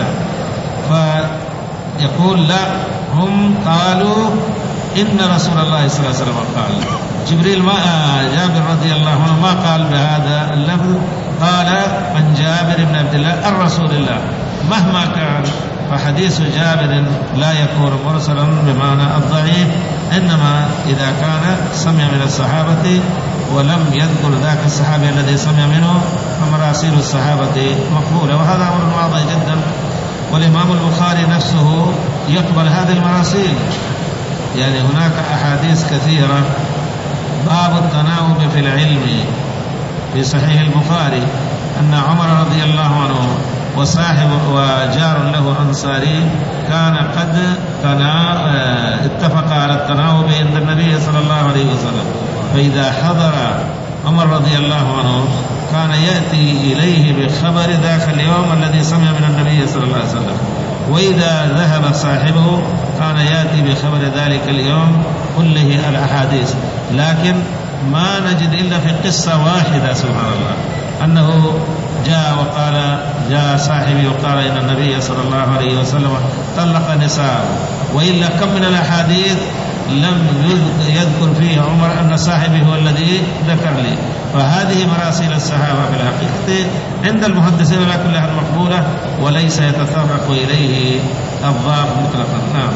فيقول لا، هم قالوا إن رسول الله صلى الله عليه وسلم قال. جبريل ما جابر رضي الله عنه ما قال بهذا اللفظ، قال عن جابر بن عبد الله الرسول الله. مهما كان فحديث جابر لا يكون مرسلا بمعنى الضعيف، إنما إذا كان سمع من الصحابة ولم يذكر ذاك الصحابي الذي سمع منه فمراسيل الصحابة مقبولة، وهذا أمر واضح جدا. والإمام البخاري نفسه يقبل هذه المراسيل، يعني هناك أحاديث كثيرة. باب التناوب في العلم في صحيح البخاري أن عمر رضي الله عنه وصاحب وجار له أنصاري كان قد اتفق على التناوب عند النبي صلى الله عليه وسلم، فإذا حضر عمر رضي الله عنه كان يأتي إليه بخبر ذاك اليوم الذي سمع من النبي صلى الله عليه وسلم، وإذا ذهب صاحبه كان يأتي بخبر ذلك اليوم كله الأحاديث. لكن ما نجد إلا في قصة واحدة سبحان الله أنه جاء وقال جاء صاحبي وقال إن النبي صلى الله عليه وسلم طلق نساءه، وإلا كم من الأحاديث لم يذكر فيه عمر أن صاحبي هو الذي ذكر لي. فهذه مراسيل الصحابة في الحقيقة عند المحدثين على كل حال مقبولة وليس يتطرق إليه الضاب مطلقا. نعم.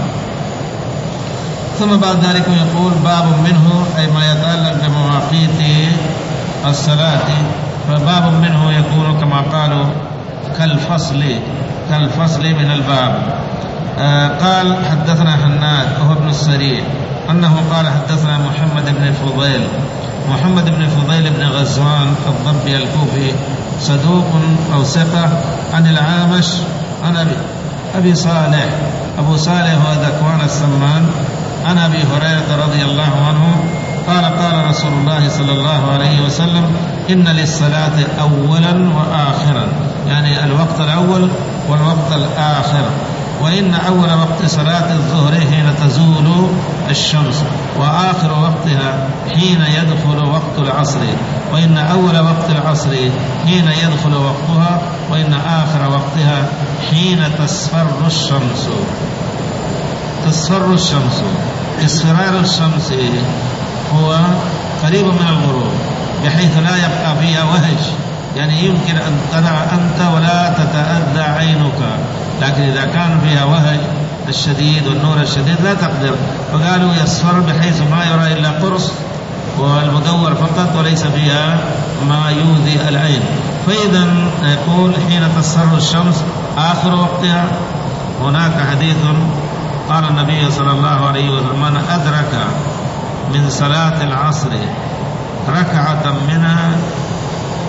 ثم بعد ذلك يقول باب منه أي ما يتعلق بمواقيت الصلاة، فباب منه يكون كما قالوا كالفصل كالفصل من الباب. آه قال حدثنا حناد وهو ابن السريع أنه قال حدثنا محمد بن الفضيل محمد بن الفضيل بن غزوان الضبي الكوفي صدوق أو ثقة عن العامش عن أبي, أبي صالح أبو صالح هو ذكوان السمان عن أبي هريرة رضي الله عنه قال قال رسول الله صلى الله عليه وسلم إن للصلاة أولا وآخرا، يعني الوقت الأول والوقت الآخر، وإن أول وقت صلاة الظهر حين تزول الشمس، وآخر وقتها حين يدخل وقت العصر، وإن أول وقت العصر حين يدخل وقتها، وإن آخر وقتها حين تصفر الشمس. تصفر الشمس، اصفرار الشمس هو قريب من الغروب بحيث لا يبقى فيها وهج، يعني يمكن أن ترى أنت ولا تتأذى عينك، لكن إذا كان فيها وهج الشديد والنور الشديد لا تقدر، فقالوا يصفر بحيث ما يرى إلا قرص والمدور فقط وليس فيها ما يؤذي العين. فإذا يقول حين تصفر الشمس آخر وقتها. هناك حديث قال النبي صلى الله عليه وسلم من أدرك من صلاة العصر ركعة منها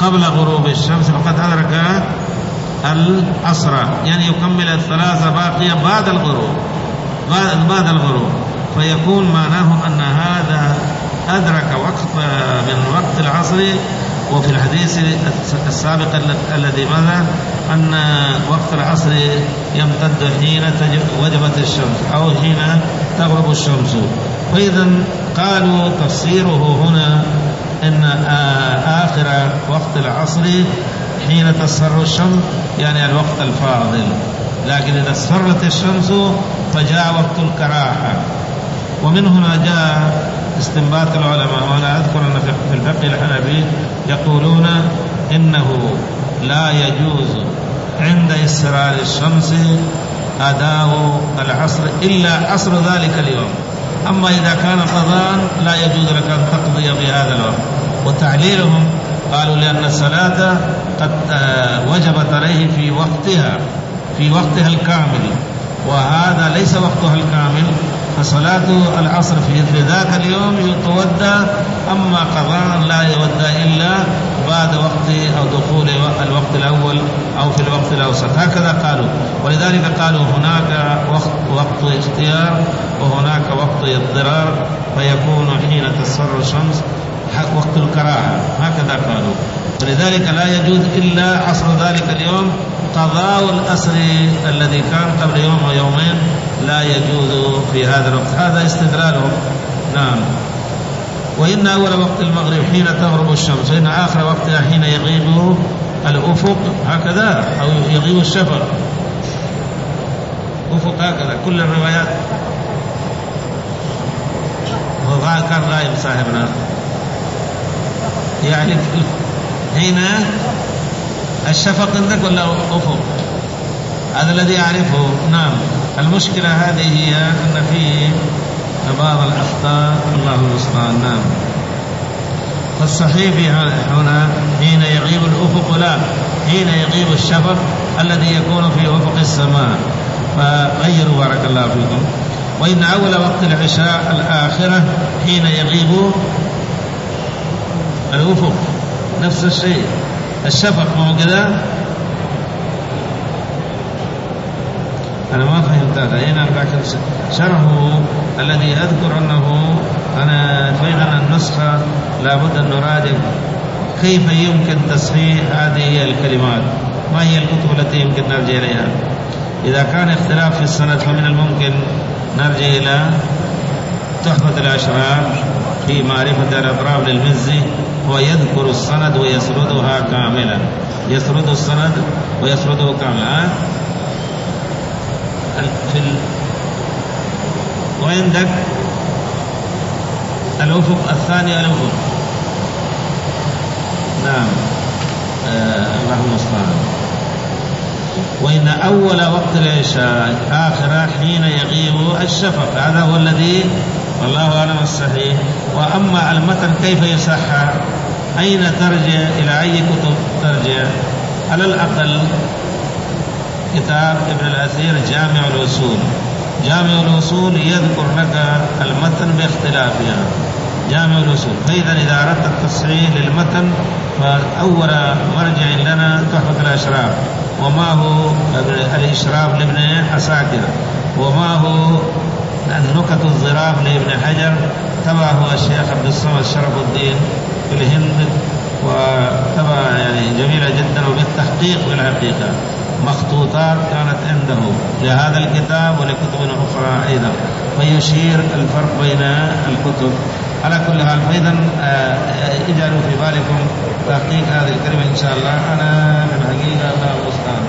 قبل غروب الشمس فقد أدرك العصر، يعني يكمل الثلاثة باقية بعد الغروب بعد الغروب فيكون معناه أن هذا أدرك وقت من وقت العصر. وفي الحديث السابق الذي مضى أن وقت العصر يمتد حين وجبت الشمس أو حين تغرب الشمس. فإذا قالوا تفسيره هنا أن آخر وقت العصر حين تصفر الشمس، يعني الوقت الفاضل. لكن إذا اصفرت الشمس فجاء وقت الكراهة. ومن هنا جاء استنباط العلماء، وأنا أذكر أن في الفقه الحنفي يقولون إنه لا يجوز عند اصفرار الشمس أداء العصر إلا عصر ذلك اليوم. أما إذا كان قضاء لا يجوز لك أن تقضي في هذا الوقت. وتعليلهم قالوا لأن الصلاة قد وجبت عليه في وقتها في وقتها الكامل، وهذا ليس وقتها الكامل، فصلاة العصر في ذاك اليوم يتودى، أما قضاء لا يودى إلا بعد وقت أو دخول الوقت الأول أو في الوقت الأوسط. هكذا قالوا. ولذلك قالوا هناك وقت, وقت اختيار وهناك وقت اضطرار، فيكون حين تصفر الشمس وقت الكراهة. هكذا قالوا. ولذلك لا يجوز إلا عصر ذلك اليوم. قضاء الأسر الذي كان قبل يوم أو يومين لا يجوز في هذا الوقت. هذا استدلالهم. نعم. وإن أول وقت المغرب حين تغرب الشمس، وإن آخر وقتها حين يغيب الأفق، هكذا، أو يغيب الشفق أفق، هكذا كل الروايات. وكان غائب صاحبنا يعني حين الشفق عندك ولا أفق؟ هذا الذي أعرفه. نعم. المشكلة هذه هي أن فيه بعض الأخطاء، الله المستعان. نعم. فالصحيح هنا حين يغيب الأفق، لا، حين يغيب الشفق الذي يكون في أفق السماء. فغيروا بارك الله فيكم. وإن أول وقت العشاء الآخرة حين يغيب الأفق، نفس الشيء، الشفق مو كذا؟ أنا ما فهمت هذا هنا، لكن شرحه الذي أذكر أنه أنا فإذا النسخة لابد أن نراجع كيف يمكن تصحيح هذه الكلمات، ما هي الكتب التي يمكن نرجع إليها. إذا كان اختلاف في السند فمن الممكن نرجع إلى تحفة الأشراف في معرفة الأطراف للمزي، هو يذكر السند ويسردها كاملا، يسرد السند ويسرده كاملا. في ال... وعندك الأفق الثاني الأفق. نعم. آه اللهم المستعان. وإن أول وقت العشاء آخر حين يغيب الشفق، هذا هو الذي والله أعلم الصحيح. وأما المتن كيف يصحح، أين ترجع، إلى أي كتب ترجع؟ على الأقل كتاب ابن الأثير جامع الوصول. جامع الوصول يذكر لك المتن باختلافها، جامع الوصول. فإذا إذا أردت التصحيح للمتن فأول مرجع لنا تحفة الأشراف، وما هو الإشراف لابن عساكر، وما هو النكت الظراف لابن حجر، تبعه الشيخ عبد الصمد شرف الدين في الهند، وتبع يعني جميلة جدا وبالتحقيق بالحقيقة. مخطوطات كانت عنده لهذا الكتاب ولكتب أخرى أيضا، فيشير الفرق بين الكتب. على كل حال، فإذا اجعلوا في بالكم تحقيق هذه الكلمة إن شاء الله. أنا في الحقيقة الله المستعان.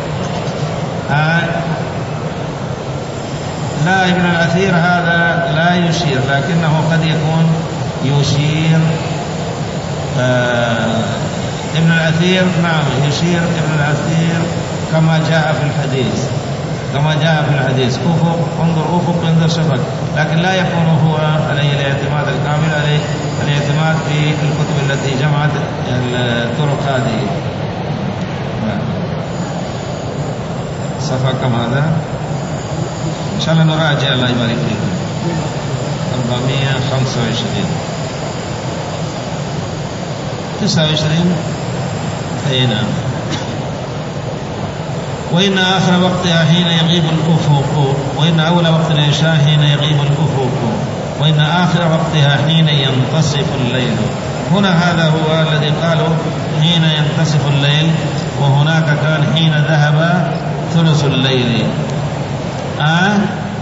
لا، ابن الأثير هذا لا يشير، لكنه قد يكون يشير. آه ابن الأثير نعم يشير ابن الأثير كما جاء في الحديث، كما جاء في الحديث أفق، انظر أفق انظر شفق، لكن لا يكون هو عليه الاعتماد الكامل، عليه الاعتماد في الكتب التي جمعت الطرق هذه. صفحة كم هذا؟ إن شاء الله نراجع، الله يبارك فيكم. أربعمائة وخمسة وعشرين تسعة وعشرين أي نعم. وإن آخر وقتها حين يغيب الأفق، وإن أول وقت العشاء حين يغيب الأفق، وإن آخر وقتها حين ينتصف الليل. هنا هذا هو الذي قالوا حين ينتصف الليل، وهناك كان حين ذهب ثلث الليل. آه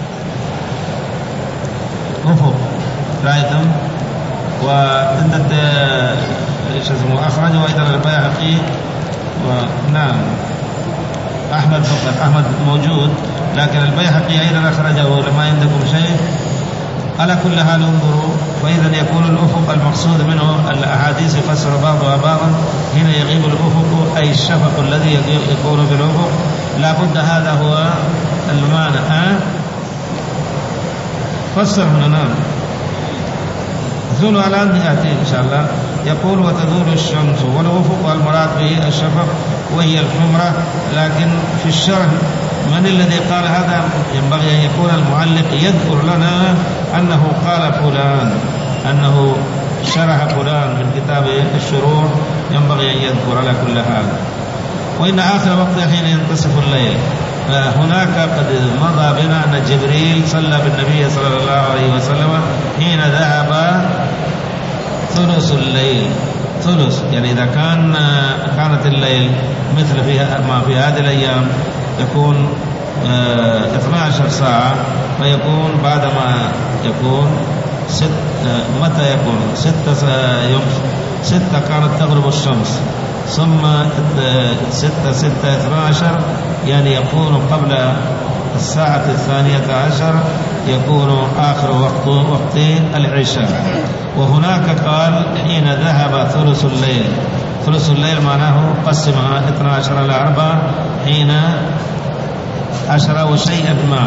أفق رأيتم. وعندك ايش اسمه أخرجه أيضا البيهقي. ونعم أحمد فقط، أحمد موجود لكن البيهقي أيضا أخرجه. لما عندكم شيء على كل حال انظروا. فإذا يكون الأفق المقصود منه الأحاديث يفسر بعضها بعضا. هنا يغيب الأفق أي الشفق الذي يكون في الأفق، لا بد هذا هو المعنى. أه؟ فسر هنا. نعم ذول على أن يأتي إن شاء الله. يقول وتذول الشمس، والأفق المراد به الشفق وهي الحمرة. لكن في الشرح من الذي قال هذا؟ ينبغي أن يكون المعلق يذكر لنا أنه قال فلان، أنه شرح فلان من كتاب الشروح، ينبغي أن يذكر على كل حال. وإن آخر وقت حين ينتصف الليل. هناك قد مضى بنا أن جبريل صلى بالنبي صلى الله عليه وسلم حين ذهب ثلث الليل. ثلث يعني إذا كان كانت الليل مثل في ما في هذه الأيام يكون اثنتا عشرة ساعة، فيكون بعدما يكون ست متى يكون ستة يوم ستة كانت تغرب الشمس، ثم ستة ستة اثنا عشر يعني يكون قبل الساعة الثانية عشر يكون آخر وقت وقت العشاء. وهناك قال حين ذهب ثلث الليل. ثلث الليل معناه قسمها اثنا عشر على أربعة حين عشرة وشيئا ما.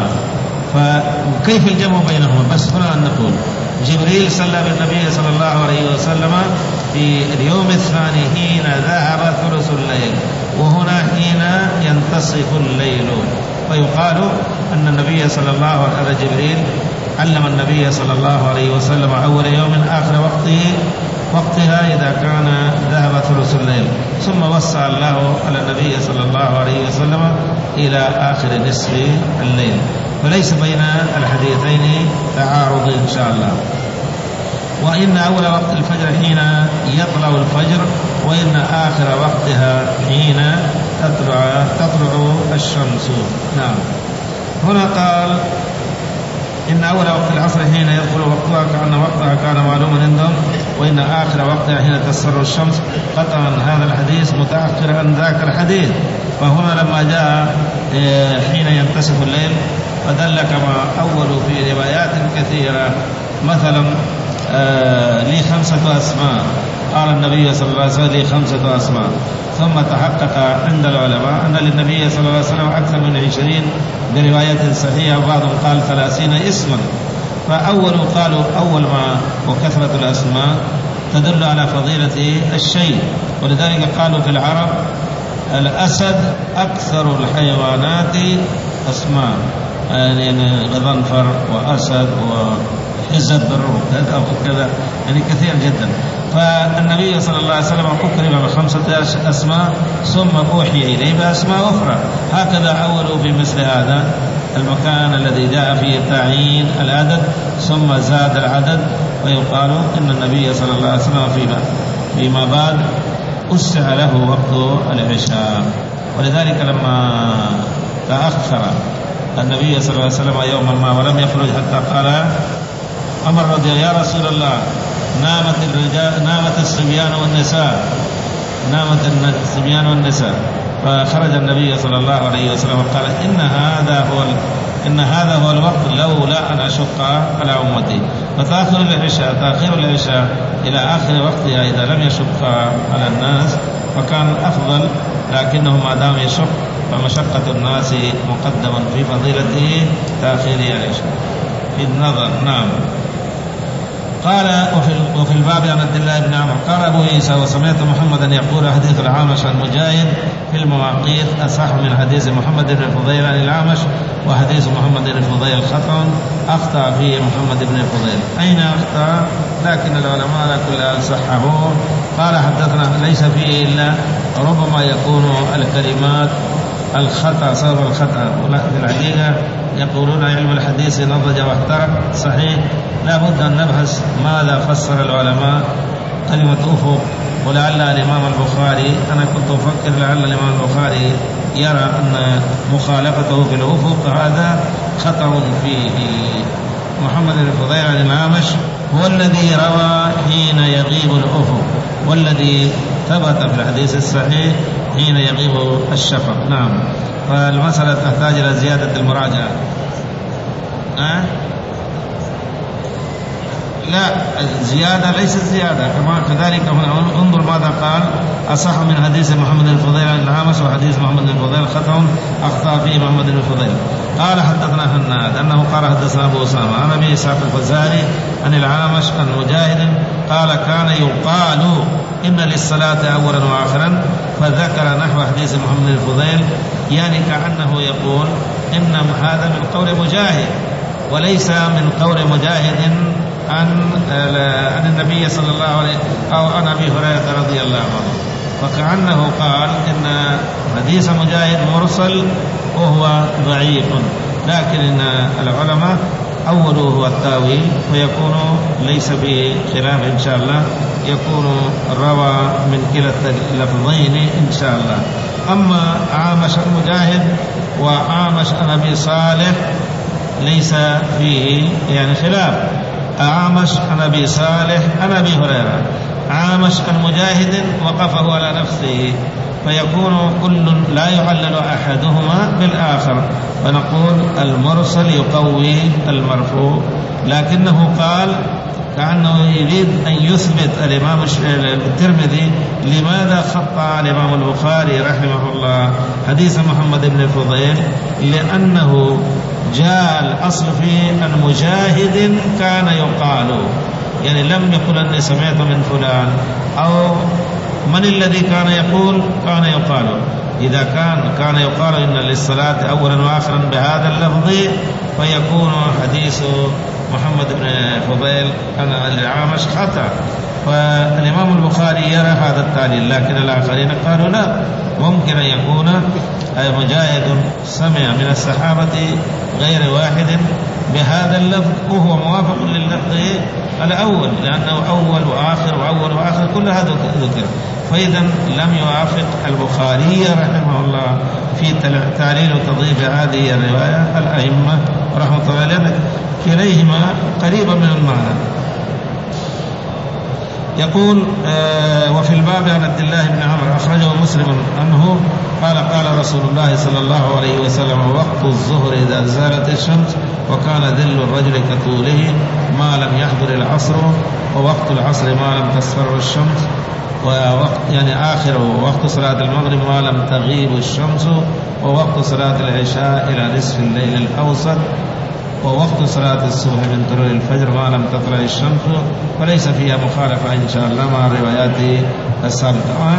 فكيف الجمع بينهما؟ بس هنا أن نقول جبريل صلى بالنبي صلى الله عليه وسلم في اليوم الثاني حين ذهب ثلث الليل، وهنا حين ينتصف الليل. فيقال أن النبي صلى الله عليه وسلم جبريل علم النبي صلى الله عليه وسلم أول يوم آخر وقته وقتها إذا كان ذهب ثلث الليل، ثم وسع الله على النبي صلى الله عليه وسلم إلى آخر نصف الليل. فليس بين الحديثين تعارض إن شاء الله. وإن أول وقت الفجر حين يطلع الفجر، وإن آخر وقتها حين تطلع تطلع الشمس. نعم. هنا قال إن أول وقت العصر حين يدخل وقتها كأن وقتها كان معلوما عندهم، وإن آخر وقتها حين تصفر الشمس. قطعا هذا الحديث متأخر عن ذاك الحديث. فهنا لما جاء حين ينتصف الليل فدل كما أول في روايات كثيرة. مثلا لي خمسة أسماء، قال النبي صلى الله عليه وسلم لي خمسة أسماء. ثم تحقق عند العلماء أن للنبي صلى الله عليه وسلم أكثر من عشرين برواية صحيحة، وبعضهم قال ثلاثين اسما. فأول قالوا أول ما وكثرة الأسماء تدل على فضيلة الشيء، ولذلك قالوا في العرب الأسد أكثر الحيوانات أسماء، يعني غضنفر وأسد وحزب وكذا وكذا، يعني كثير جدا. فالنبي صلى الله عليه وسلم أكرم بخمسة أسماء ثم أوحي إليه بأسماء أخرى. هكذا أولوا في مثل هذا المكان الذي جاء فيه تعيين العدد ثم زاد العدد، ويقال إن النبي صلى الله عليه وسلم فيما, فيما بعد أسع له وقت العشاء. ولذلك لما تأخر النبي صلى الله عليه وسلم يوما ما ولم يخرج حتى قال عمر رضي الله يا رسول الله نامت الرجال نامت الصبيان والنساء نامت الصبيان والنساء. فخرج النبي صلى الله عليه وسلم وقال إن هذا هو إن هذا هو الوقت لولا أن أشق على أمتي. فتأخر العشاء تأخير العشاء إلى آخر وقتها إذا لم يشق على الناس فكان أفضل، لكنه ما دام يشق فمشقة الناس مقدما في فضيلته تأخير العشاء في النظر. نعم. قال وفي, وفي الباب عن عبد الله بن عمر قال أبو عيسى وسمعت محمدا يقول حديث العامش عن مجاهد في المواقيت أصح من حديث محمد بن الفضيل عن العامش، وحديث محمد بن الفضيل خطأ أخطأ فيه محمد بن الفضيل. أين أخطأ؟ لكن العلماء كلها صححوه. قال حدثنا ليس فيه إلا ربما يكون الكلمات الخطأ سبب الخطأ، في الحقيقة يقولون علم الحديث نضج واحترق، صحيح لا بد أن نبحث ماذا فسر العلماء كلمة أفق. ولعل الإمام البخاري، أنا كنت أفكر لعل الإمام البخاري يرى أن مخالفته في الأفق هذا خطأ فيه. محمد بن فضيل عن الأعمش هو الذي روى حين يغيب الأفق، والذي ثبت في الحديث الصحيح حين يغيب الشفق. نعم، فالمسألة تحتاج إلى زيادة المراجعة. أه؟ لا، زيادة ليست زيادة، كما كذلك انظر ماذا قال: أصح من حديث محمد بن فضيل عن الأعمش، وحديث محمد بن فضيل خطأ أخطأ فيه محمد بن فضيل. قال حدثنا هناد أنه قال حدثنا أبو أسامة عن أبي إسحاق الفزاري عن الأعمش عن مجاهد قال: كان يقال إن للصلاة أولا وآخرا، فذكر نحو حديث محمد بن فضيل، يعني كأنه يقول إن هذا من قول مجاهد وليس من قول مجاهد عن عن النبي صلى الله عليه أو عن أبي هريرة رضي الله عنه. فكأنه قال إن حديث مجاهد مرسل وهو ضعيف، لكن إن العلماء أوله هو التاويل، ويكون ليس به خلاف إن شاء الله، يكون روى من كلا اللفظين إن شاء الله. أما عامش المجاهد وعامش عن أبي صالح ليس فيه يعني خلاف. عامش عن أبي صالح عن أبي هريرة، عامش عن مجاهد وقفه على نفسه، فيكون كل لا يعلل أحدهما بالآخر، فنقول المرسل يقوي المرفوع. لكنه قال كأنه يريد أن يثبت الإمام الترمذي لماذا خطأ الإمام البخاري رحمه الله حديث محمد بن الفضيل، لأنه جاء الأصل فيه أن مجاهد كان يقال، يعني لم يقل أني سمعت من فلان أو من الذي كان يقول، كان يقال. إذا كان كان يقال إن للصلاة أولا وآخرا بهذا اللفظ، فيكون حديث محمد بن فضيل عن الأعمش خطأ. فالإمام البخاري يرى هذا التعليل، لكن الآخرين قالوا لا، ممكن أن يكون مجاهد سمع من الصحابة غير واحد بهذا اللفظ وهو موافق لللفظ الأول، لأنه أول وآخر وأول وآخر كل هذا ذكر. فإذا لم يوافق البخاري رحمه الله في تعليل وتضعيف هذه الرواية الأئمة رحمه الله، لأن كليهما قريبا من المعنى. يقول آه وفي الباب عن عبد الله بن عمرو أخرجه مسلم عنه قال: قال رسول الله صلى الله عليه وسلم: وقت الظهر إذا زالت الشمس، وكان ذل الرجل كطوله ما لم يحضر العصر، ووقت العصر ما لم تصفر الشمس، ووقت يعني آخر وقت صلاة المغرب ما لم تغيب الشمس، ووقت صلاة العشاء إلى نصف الليل الأوسط، ووقت صلاة الصبح من طلوع الفجر ما لم تطلع الشمس. وليس فيها مخالفة إن شاء الله مع الروايات السابقة.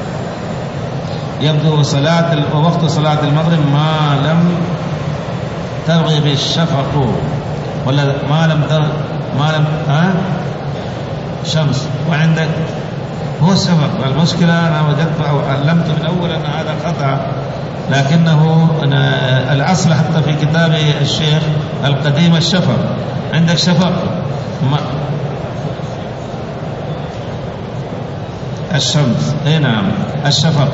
يبدو صلاة ووقت صلاة المغرب ما لم تغيب الشفق، ولا ما لم تغ... ما لم ها شمس، وعندك هو الشفق. المشكلة أنا وجدت أو علمت من أول أن هذا خطأ، لكنه الأصل حتى في كتاب الشيخ القديم الشفق، عندك شفق ما الشمس، اي نعم الشفق.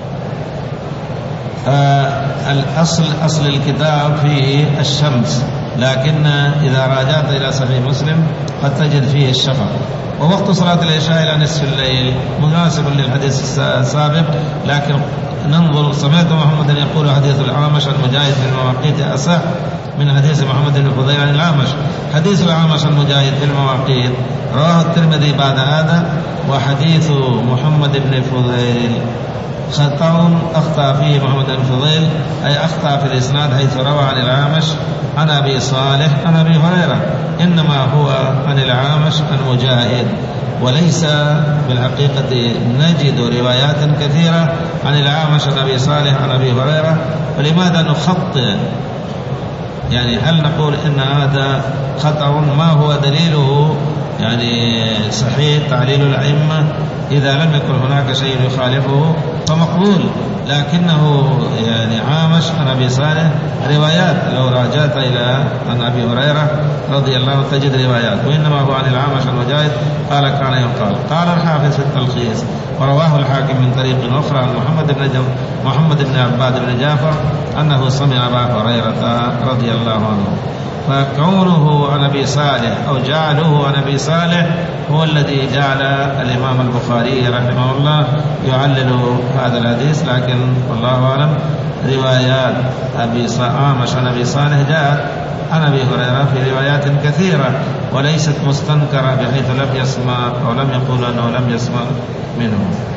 آه الأصل أصل الكتاب فيه الشمس، لكن إذا راجعت إلى صحيح مسلم قد تجد فيه الشفق. ووقت صلاة العشاء إلى نصف الليل مناسب للحديث السابق، لكن ننظر. سمعت محمد يقول حديث الأعمش عن مجاهد في المواقيت أصح من حديث محمد بن فضيل عن الأعمش. حديث الأعمش عن مجاهد في المواقيت رواه الترمذي بعد هذا، وحديث محمد بن فضيل خطأ أخطأ فيه محمد بن فضيل، أي أخطأ في الإسناد حيث روى عن الأعمش عن أبي صالح عن أبي هريرة، إنما هو عن الأعمش عن مجاهد. وليس بالحقيقة نجد روايات كثيرة عن الأعمش عن أبي صالح عن أبي هريرة، فلماذا نخطئ؟ يعني هل نقول إن هذا خطأ؟ ما هو دليله؟ يعني صحيح تعليل الأئمة إذا لم يكن هناك شيء يخالفه فمقبول، لكنه يعني عامش عن أبي صالح روايات، لو راجعت إلى عن أبي هريرة رضي الله عنه تجد روايات، وإنما هو عن العامش عن مجاهد قال كان يقال. قال الحافظ في التلخيص ورواه الحاكم من طريق أخرى عن محمد بن جم... محمد بن عباد بن جعفر أنه سمع أبا هريرة رضي الله عنه. فكونه عن أبي صالح أو جعله عن أبي صالح هو الذي جعل الإمام البخاري رحمه الله يعلل هذا الحديث، لكن والله أعلم روايات أبي عامش عن أبي صالح جاءت عن أبي هريرة في روايات كثيرة وليست مستنكرة بحيث لم يسمع أو لم يقول أنه لم يسمع منه.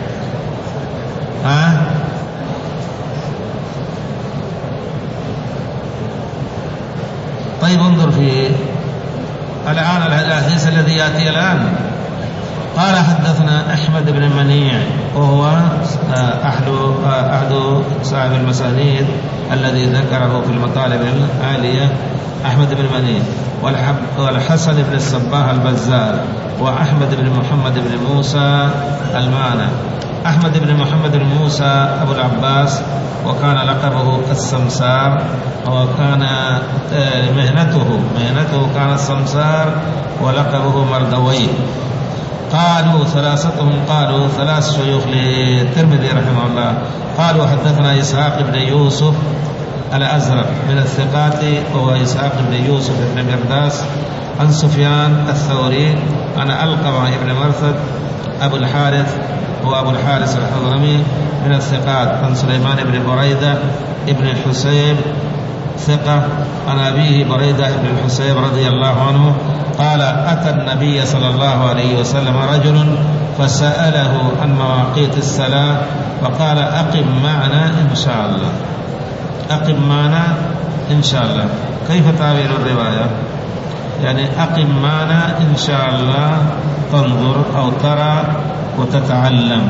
ها طيب انظر في الآن الحديث الذي يأتي الآن. قال حدثنا أحمد بن منيع وهو أحد أحد صاحب المسانيد الذي ذكره في المطالب العالية، أحمد بن منيع والحسن بن الصباح البزار وأحمد بن محمد بن موسى المعنى. أحمد بن محمد بن موسى أبو العباس وكان لقبه السمسار، وكان مهنته مهنته كان السمسار ولقبه مردوي. قالوا ثلاثتهم قالوا ثلاث شيوخ للترمذي رحمه الله قالوا حدثنا إسحاق بن يوسف الأزرق من الثقات وهو إسحاق بن يوسف بن مرداس عن سفيان الثوري عن ألقمة بن مرثد أبو الحارث هو أبو الحارث الحضرمي من الثقات عن سليمان بن بريدة ابن الحسيب ثقة عن أبيه بريدة ابن الحسيب رضي الله عنه قال أتى النبي صلى الله عليه وسلم رجل فسأله عن مواقيت الصلاة فقال أقم معنا إن شاء الله. أقم معنا إن شاء الله كيف تعبير الرواية؟ يعني أقم معنا إن شاء الله تنظر أو ترى وتتعلم.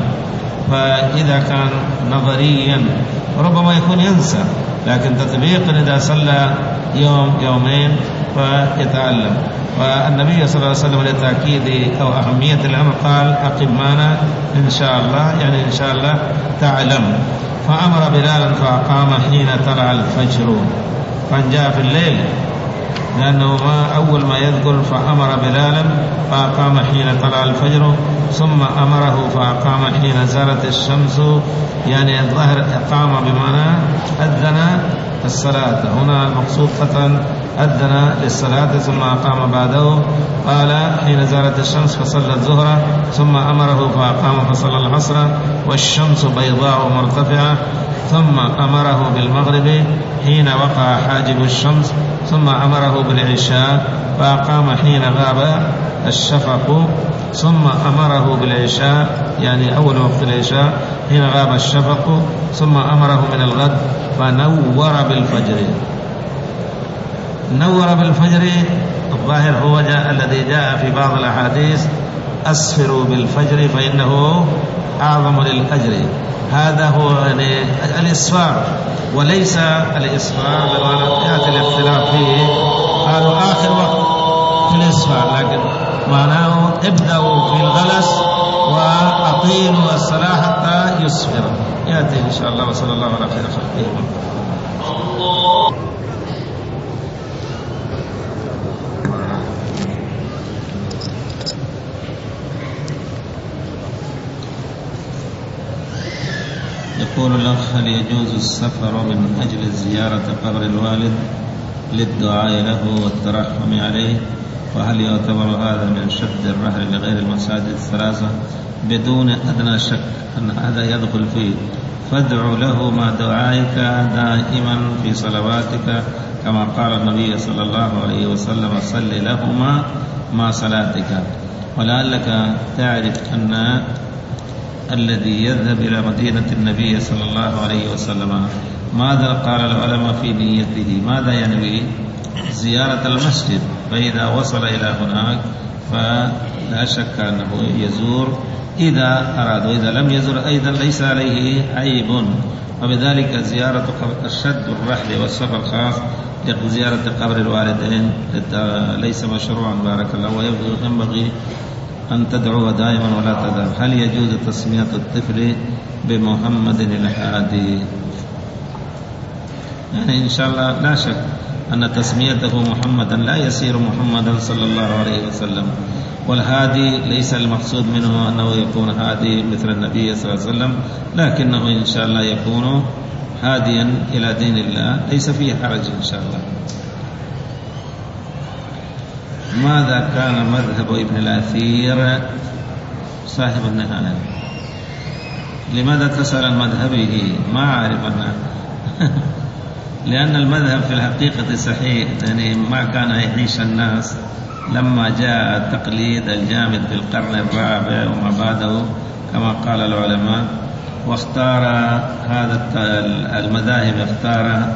فإذا كان نظريا ربما يكون ينسى، لكن تطبيقا إذا صلى يوم يومين فيتعلم. والنبي صلى الله عليه وسلم لتأكيد أو أهمية الأمر قال أقم معنا إن شاء الله، يعني إن شاء الله تعلم. فأمر بلالا فأقام حين طلع الفجر، فان جاء في الليل لأنه ما أول ما يذكر فأمر بلالا فأقام حين طلع الفجر ثم أمره فأقام حين زالت الشمس، يعني الظهر أقام بمعنى أذن الصلاة، هنا المقصود قطعا أذن للصلاة ثم أقام بعده. قال حين زالت الشمس فصلى الظهر ثم أمره فأقام فصلى العصر والشمس بيضاء مرتفعة ثم أمره بالمغرب حين وقع حاجب الشمس ثم أمره بالعشاء فأقام حين غاب الشفق ثم أمره بالعشاء، يعني أول وقت العشاء حين غاب الشفق ثم أمره من الغد فنور بالفجر. نور بالفجر الظاهر هو جاء الذي جاء في بعض الأحاديث أسفروا بالفجر فإنه أعظم للأجر، هذا هو يعني الإسفار، وليس الإسفار بمعنى يأتي الاختلاف فيه قالوا آخر وقت في الإسفار، لكن معناه ابدأوا في الغلس وأطيلوا الصلاة حتى يسفر، يأتي إن شاء الله. وصلى الله على خير خلقه. يقول الأخ هل يجوز السفر من أجل زيارة قبر الوالد للدعاء له والترحم عليه؟ وهل يعتبر هذا من شد الرحل لغير المساجد الثلاثة؟ بدون أدنى شك أن هذا يدخل فيه، فادعوا له مع دعائك دائما في صلواتك كما قال النبي صلى الله عليه وسلم صل لهما مع صلاتك. ولعلك تعرف أن الذي يذهب إلى مدينة النبي صلى الله عليه وسلم ماذا قال العلماء في نيته؟ ماذا ينوي؟ زيارة المسجد، فإذا وصل إلى هناك فلا شك أنه يزور إذا أراد، وإذا لم يزور أيضا ليس عليه عيب. وبذلك زيارة الشد الرحل والسفر خاص لزيارة قبر الوالدين ليس مشروعا بارك الله. وينبغي أن تدعو دائما ولا تذهب. هل يجوز تسمية الطفل بمحمد الهادي؟ يعني إن شاء الله لا شك أن تسميته محمدا لا يصير محمدا صلى الله عليه وسلم، والهادي ليس المقصود منه أنه يكون هادي مثل النبي صلى الله عليه وسلم، لكنه إن شاء الله يكون هاديا إلى دين الله، ليس فيه حرج إن شاء الله. ماذا كان مذهب ابن الأثير صاحب النهاية؟ لماذا تسأل عن مذهبه؟ ما أعرف أنا لأن المذهب في الحقيقة صحيح، يعني ما كان يعيش الناس لما جاء التقليد الجامد في القرن الرابع وما بعده كما قال العلماء، واختار هذا المذاهب، اختار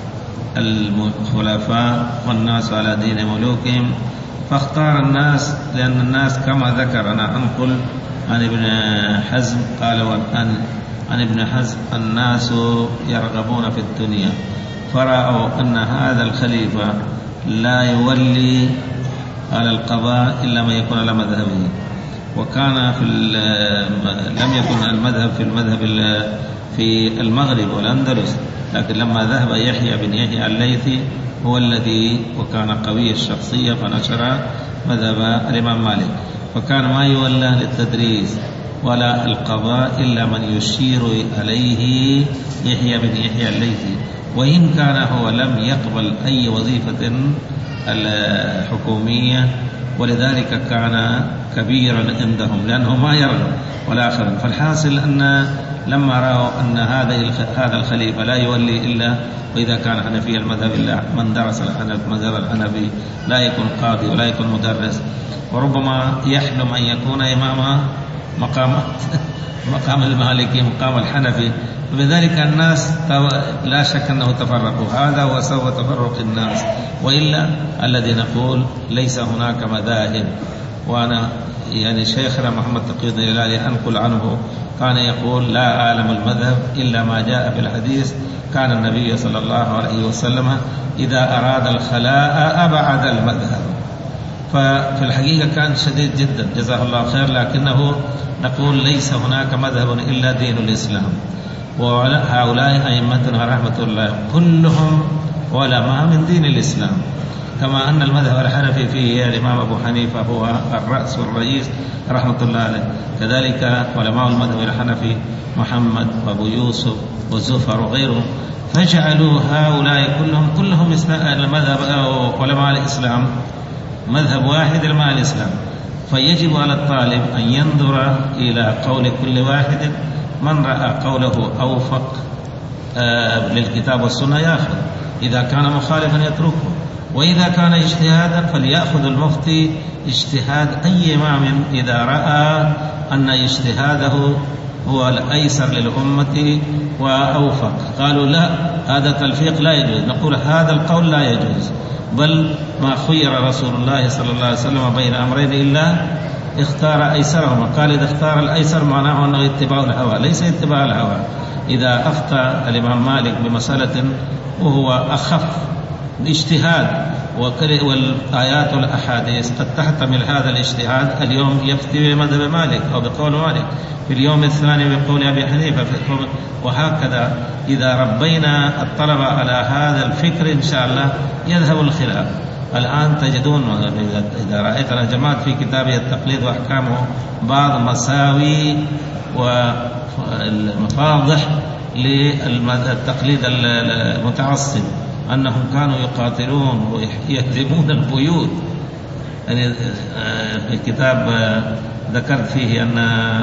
الخلفاء والناس على دين ملوكهم، فاختار الناس لأن الناس كما ذكر، أنا أنقل عن ابن حزم قال عن عن ابن حزم الناس يرغبون في الدنيا، فرأوا أن هذا الخليفة لا يولي على القضاء إلا ما يكون على مذهبه، وكان في لم يكن المذهب في المذهب في المغرب والأندلس، لكن لما ذهب يحيى بن يحيى الليثي هو الذي وكان قوي الشخصية فنشر مذهب الإمام مالك، فكان ما يولى للتدريس ولا القضاء إلا من يشير عليه يحيى بن يحيى الليثي، وإن كان هو لم يقبل أي وظيفة الحكومية، ولذلك كان كبيرا عندهم لأنه ما يرغب ولا آخر. فالحاصل أن لما رأوا أن هذا هذا الخليفة لا يولي إلا وإذا كان حنفي المذهب إلا من درس المذهب الحنفي لا يكون قاضي ولا يكون مدرس، وربما يحلم أن يكون إمام مقام مقام المالكي مقام الحنفي، وبذلك الناس لا شك أنه تفرقوا، هذا هو سوى تفرق الناس، وإلا الذي نقول ليس هناك مذاهب. وأنا يعني شيخنا محمد تقي الدين الهلالي أنقل عنه كان يقول لا أعلم المذهب إلا ما جاء في الحديث، كان النبي صلى الله عليه وسلم إذا أراد الخلاء أبعد المذهب، ففي الحقيقة كان شديد جدا جزاه الله خير، لكنه نقول ليس هناك مذهب إلا دين الإسلام، وهؤلاء أئمتنا رحمة الله كلهم علماء من دين الإسلام، كما أن المذهب الحنفي فيه الإمام أبو حنيفة هو الرأس والرئيس رحمة الله عليه، كذلك علماء المذهب الحنفي محمد وأبو يوسف وزفر وغيرهم، فجعلوا هؤلاء كلهم كلهم المذهب علماء الإسلام مذهب واحد علماء الإسلام، فيجب على الطالب أن ينظر إلى قول كل واحد، من رأى قوله أوفق آه للكتاب والسنة يأخذ، إذا كان مخالفا يتركه، وإذا كان اجتهادا فليأخذ المفتي اجتهاد أي إمام إذا رأى أن اجتهاده هو الأيسر للأمة وأوفق. قالوا لا، هذا تلفيق لا يجوز، نقول هذا القول لا يجوز، بل ما خير رسول الله صلى الله عليه وسلم بين أمرين إلا اختار أيسرهما، قال إذا اختار الأيسر معناه أنه اتباع الهوى، ليس اتباع الهوى. إذا أفتى الإمام مالك بمسألة وهو أخف اجتهاد والآيات والأحاديث قد تحتمل هذا الاجتهاد، اليوم يفتي بمذهب مالك أو بقول مالك، في اليوم الثاني بقول أبي حنيفة، وهكذا إذا ربينا الطلبة على هذا الفكر إن شاء الله يذهب الخلاف. الآن تجدون إذا رأيتنا جماعة في كتابه التقليد وأحكامه بعض مساوي والمفاضح للتقليد المتعصب، أنهم كانوا يقاتلون ويهدمون البيوت. يعني في كتاب ذكرت فيه أن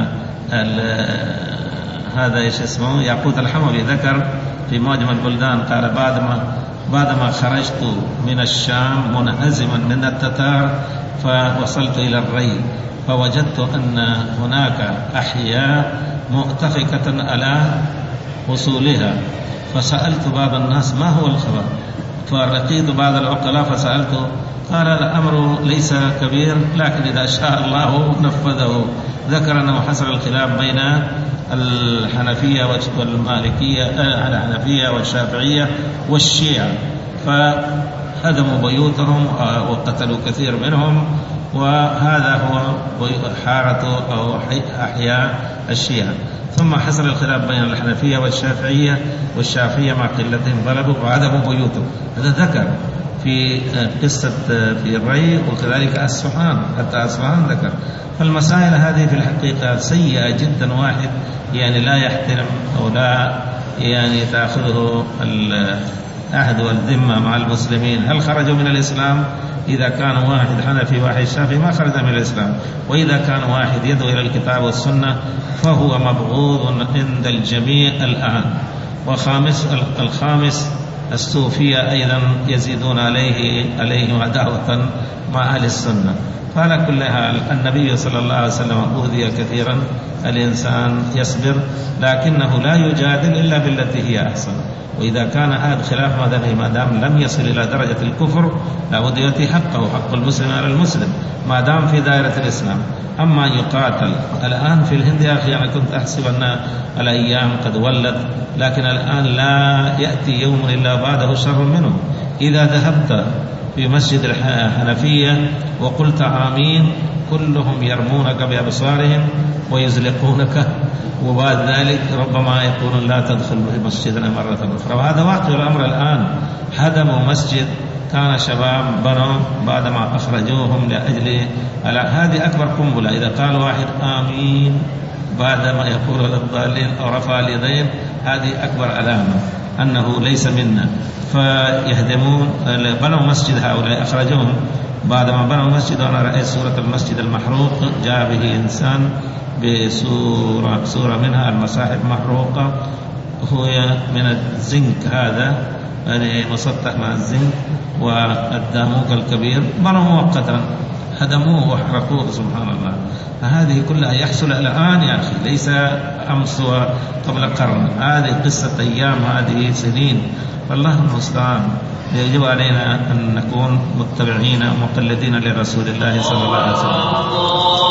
هذا إيش اسمه يعقوت الحموي ذكر في معجم البلدان، قال بعدما بعدما خرجت من الشام منهزما من التتار فوصلت إلى الري، فوجدت أن هناك أحياء مؤتفكة على وصولها، فسألت بعض الناس ما هو الخبر، فرقيت بعض العقلاء فسألته، قال الأمر ليس كبير لكن إذا شاء الله نفذه. ذكر أنه حصل الخلاف بين الحنفية والمالكية الحنفية والشافعية والشيعة، فهدموا بيوتهم وقتلوا كثير منهم، وهذا هو حارة أو أحياء الشيعة. ثم حصل الخلاف بين الحنفية والشافعية، والشافعية مع قلتهم ضربوا وعدموا بيوتهم. هذا ذكر في قصة في الري، وكذلك أصفهان، حتى أصفهان ذكر. فالمسائل هذه في الحقيقة سيئة جدا، واحد يعني لا يحترم أو لا يعني تأخذه العهد والذمة مع المسلمين. هل خرجوا من الإسلام؟ إذا كان واحد حنفي واحد شافعي ما خرج من الإسلام، وإذا كان واحد يدعو إلى الكتاب والسنة فهو مبغوض عند الجميع الآن. وخامس الخامس الصوفية أيضا يزيدون عليه عليهم عداوة مع أهل السنة. فعلى كل حال النبي صلى الله عليه وسلم أوذي كثيرا، الإنسان يصبر لكنه لا يجادل إلا بالتي هي أحسن. وإذا كان هذا خلاف مذهبه ما دام لم يصل إلى درجة الكفر لابد يؤتي حقه، حق المسلم على المسلم ما دام في دائرة الإسلام. أما أن يقاتل الآن في الهند يا أخي، أنا كنت أحسب أن الأيام قد ولت، لكن الآن لا يأتي يوم إلا بعده شر منه. إذا ذهبت في مسجد الحنفية وقلت آمين كلهم يرمونك بأبصارهم ويزلقونك، وبعد ذلك ربما يقولون لا تدخل مسجدنا مرة أخرى. وهذا واقع الأمر الآن. هدموا مسجد كان شباب بنوا بعدما أخرجوهم لأجل هذه أكبر قنبلة. إذا قال واحد آمين بعدما يقول للضالين أو رفع اليدين، هذه أكبر علامة أنه ليس منا. فيهدمون، بنوا مسجد هؤلاء أخرجوهم بعدما بنوا المسجد. وأنا رأيت صورة المسجد المحروق، جاء به إنسان بصورة صورة منها المصاحف محروقة، هو من الزنك، هذا يعني مسطح مع الزنك والداموك الكبير، بنوا مؤقتا هدموه وحرقوه سبحان الله. فهذه كلها يحصل الآن يا أخي، ليس أمس وقبل قرن، هذه قصة أيام، هذه سنين. فالله المستعان. يجب علينا أن نكون متبعين مقلدين لرسول الله صلى الله عليه وسلم.